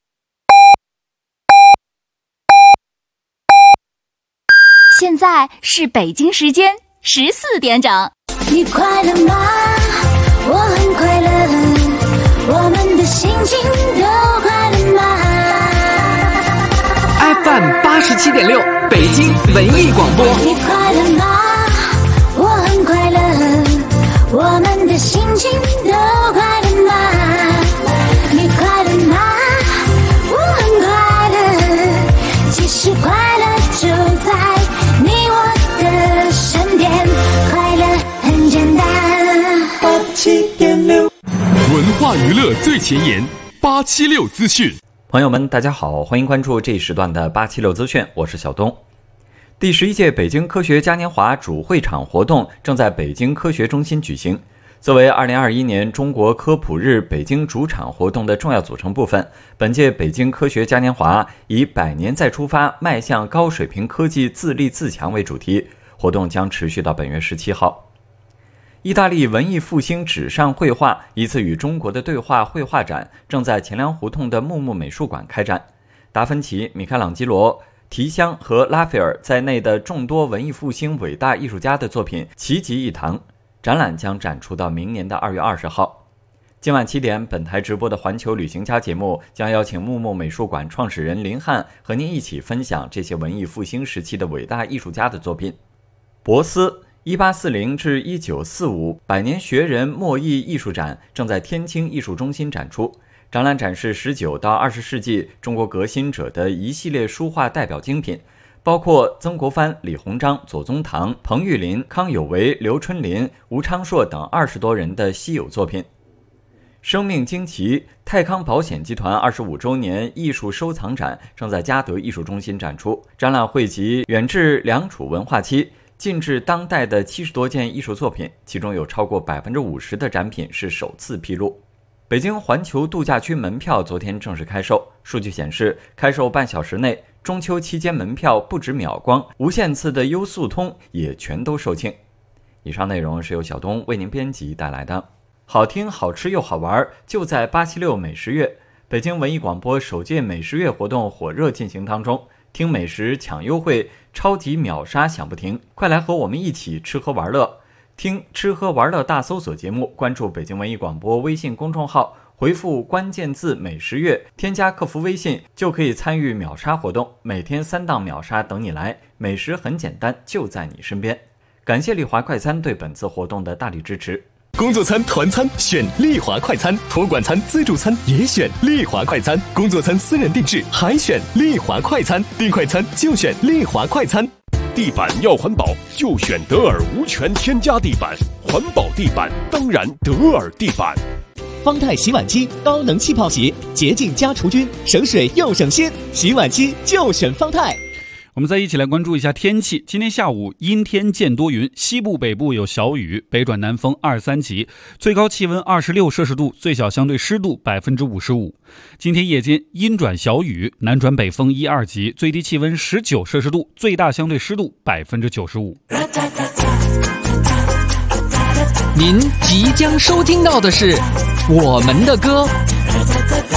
[SPEAKER 13] 现在是北京时间14点整。
[SPEAKER 14] 你快乐吗？我很快乐，我们的心情都快乐吗？
[SPEAKER 16] 87.6，北京文艺广播。
[SPEAKER 14] 你快乐吗？我很快乐，我们的心情都快乐吗？你快乐吗？我很快乐，其实快乐就在你我的身边，快乐很简单。87.6，
[SPEAKER 15] 文化娱乐最前沿，876资讯。
[SPEAKER 7] 朋友们，大家好，欢迎关注这一时段的876资讯，我是小东。第11届北京科学嘉年华主会场活动正在北京科学中心举行。作为2021年中国科普日北京主场活动的重要组成部分，本届北京科学嘉年华以100年再出发，迈向高水平科技自立自强为主题，活动将持续到本月17号。意大利文艺复兴纸上绘画一次与中国的对话绘画展正在钱粮胡同的木木美术馆开展。达芬奇、米开朗基罗、提香和拉斐尔在内的众多文艺复兴伟大艺术家的作品齐集一堂，展览将展出到明年的2月20号。今晚7点，本台直播的环球旅行家节目将邀请木木美术馆创始人林汉和您一起分享这些文艺复兴时期的伟大艺术家的作品。博斯1840至1945百年学人墨艺艺术展正在天津艺术中心展出，展览展示19到20世纪中国革新者的一系列书画代表精品，包括曾国藩、李鸿章、左宗棠、彭玉麟、康有为、刘春霖、吴昌硕等20多人的稀有作品。生命惊奇泰康保险集团25周年艺术收藏展正在嘉德艺术中心展出，展览汇集远至良渚文化期近至当代的70多件艺术作品，其中有超过50%的展品是首次披露。北京环球度假区门票昨天正式开售，数据显示，开售半小时内，中秋期间门票不止秒光，无限次的优速通也全都售罄。以上内容是由小东为您编辑带来的，好听、好吃又好玩，就在876美食月。北京文艺广播首届美食月活动火热进行当中，听美食抢优惠，超级秒杀响不停，快来和我们一起吃喝玩乐。听吃喝玩乐大搜索节目，关注北京文艺广播微信公众号，回复关键字美食月，添加客服微信就可以参与秒杀活动，每天3档秒杀等你来，美食很简单，就在你身边。感谢丽华快餐对本次活动的大力支持。
[SPEAKER 1] 工作餐、团餐选丽华快餐，托管餐、自助餐也选丽华快餐，工作餐私人定制还选丽华快餐，订快餐就选丽华快餐。地板要环保就选德尔无醛添加地板，环保地板当然德尔地板。
[SPEAKER 22] 方太洗碗机高能气泡洗，洁净加除菌，省水又省心，洗碗机就选方太。
[SPEAKER 9] 我们再一起来关注一下天气。今天下午阴天见多云，西部北部有小雨，北转南风2、3级，最高气温26摄氏度，最小相对湿度55%。今天夜间阴转小雨，南转北风1、2级，最低气温19摄氏度，最大相对湿度95%。
[SPEAKER 16] 您即将收听到的是我们的歌。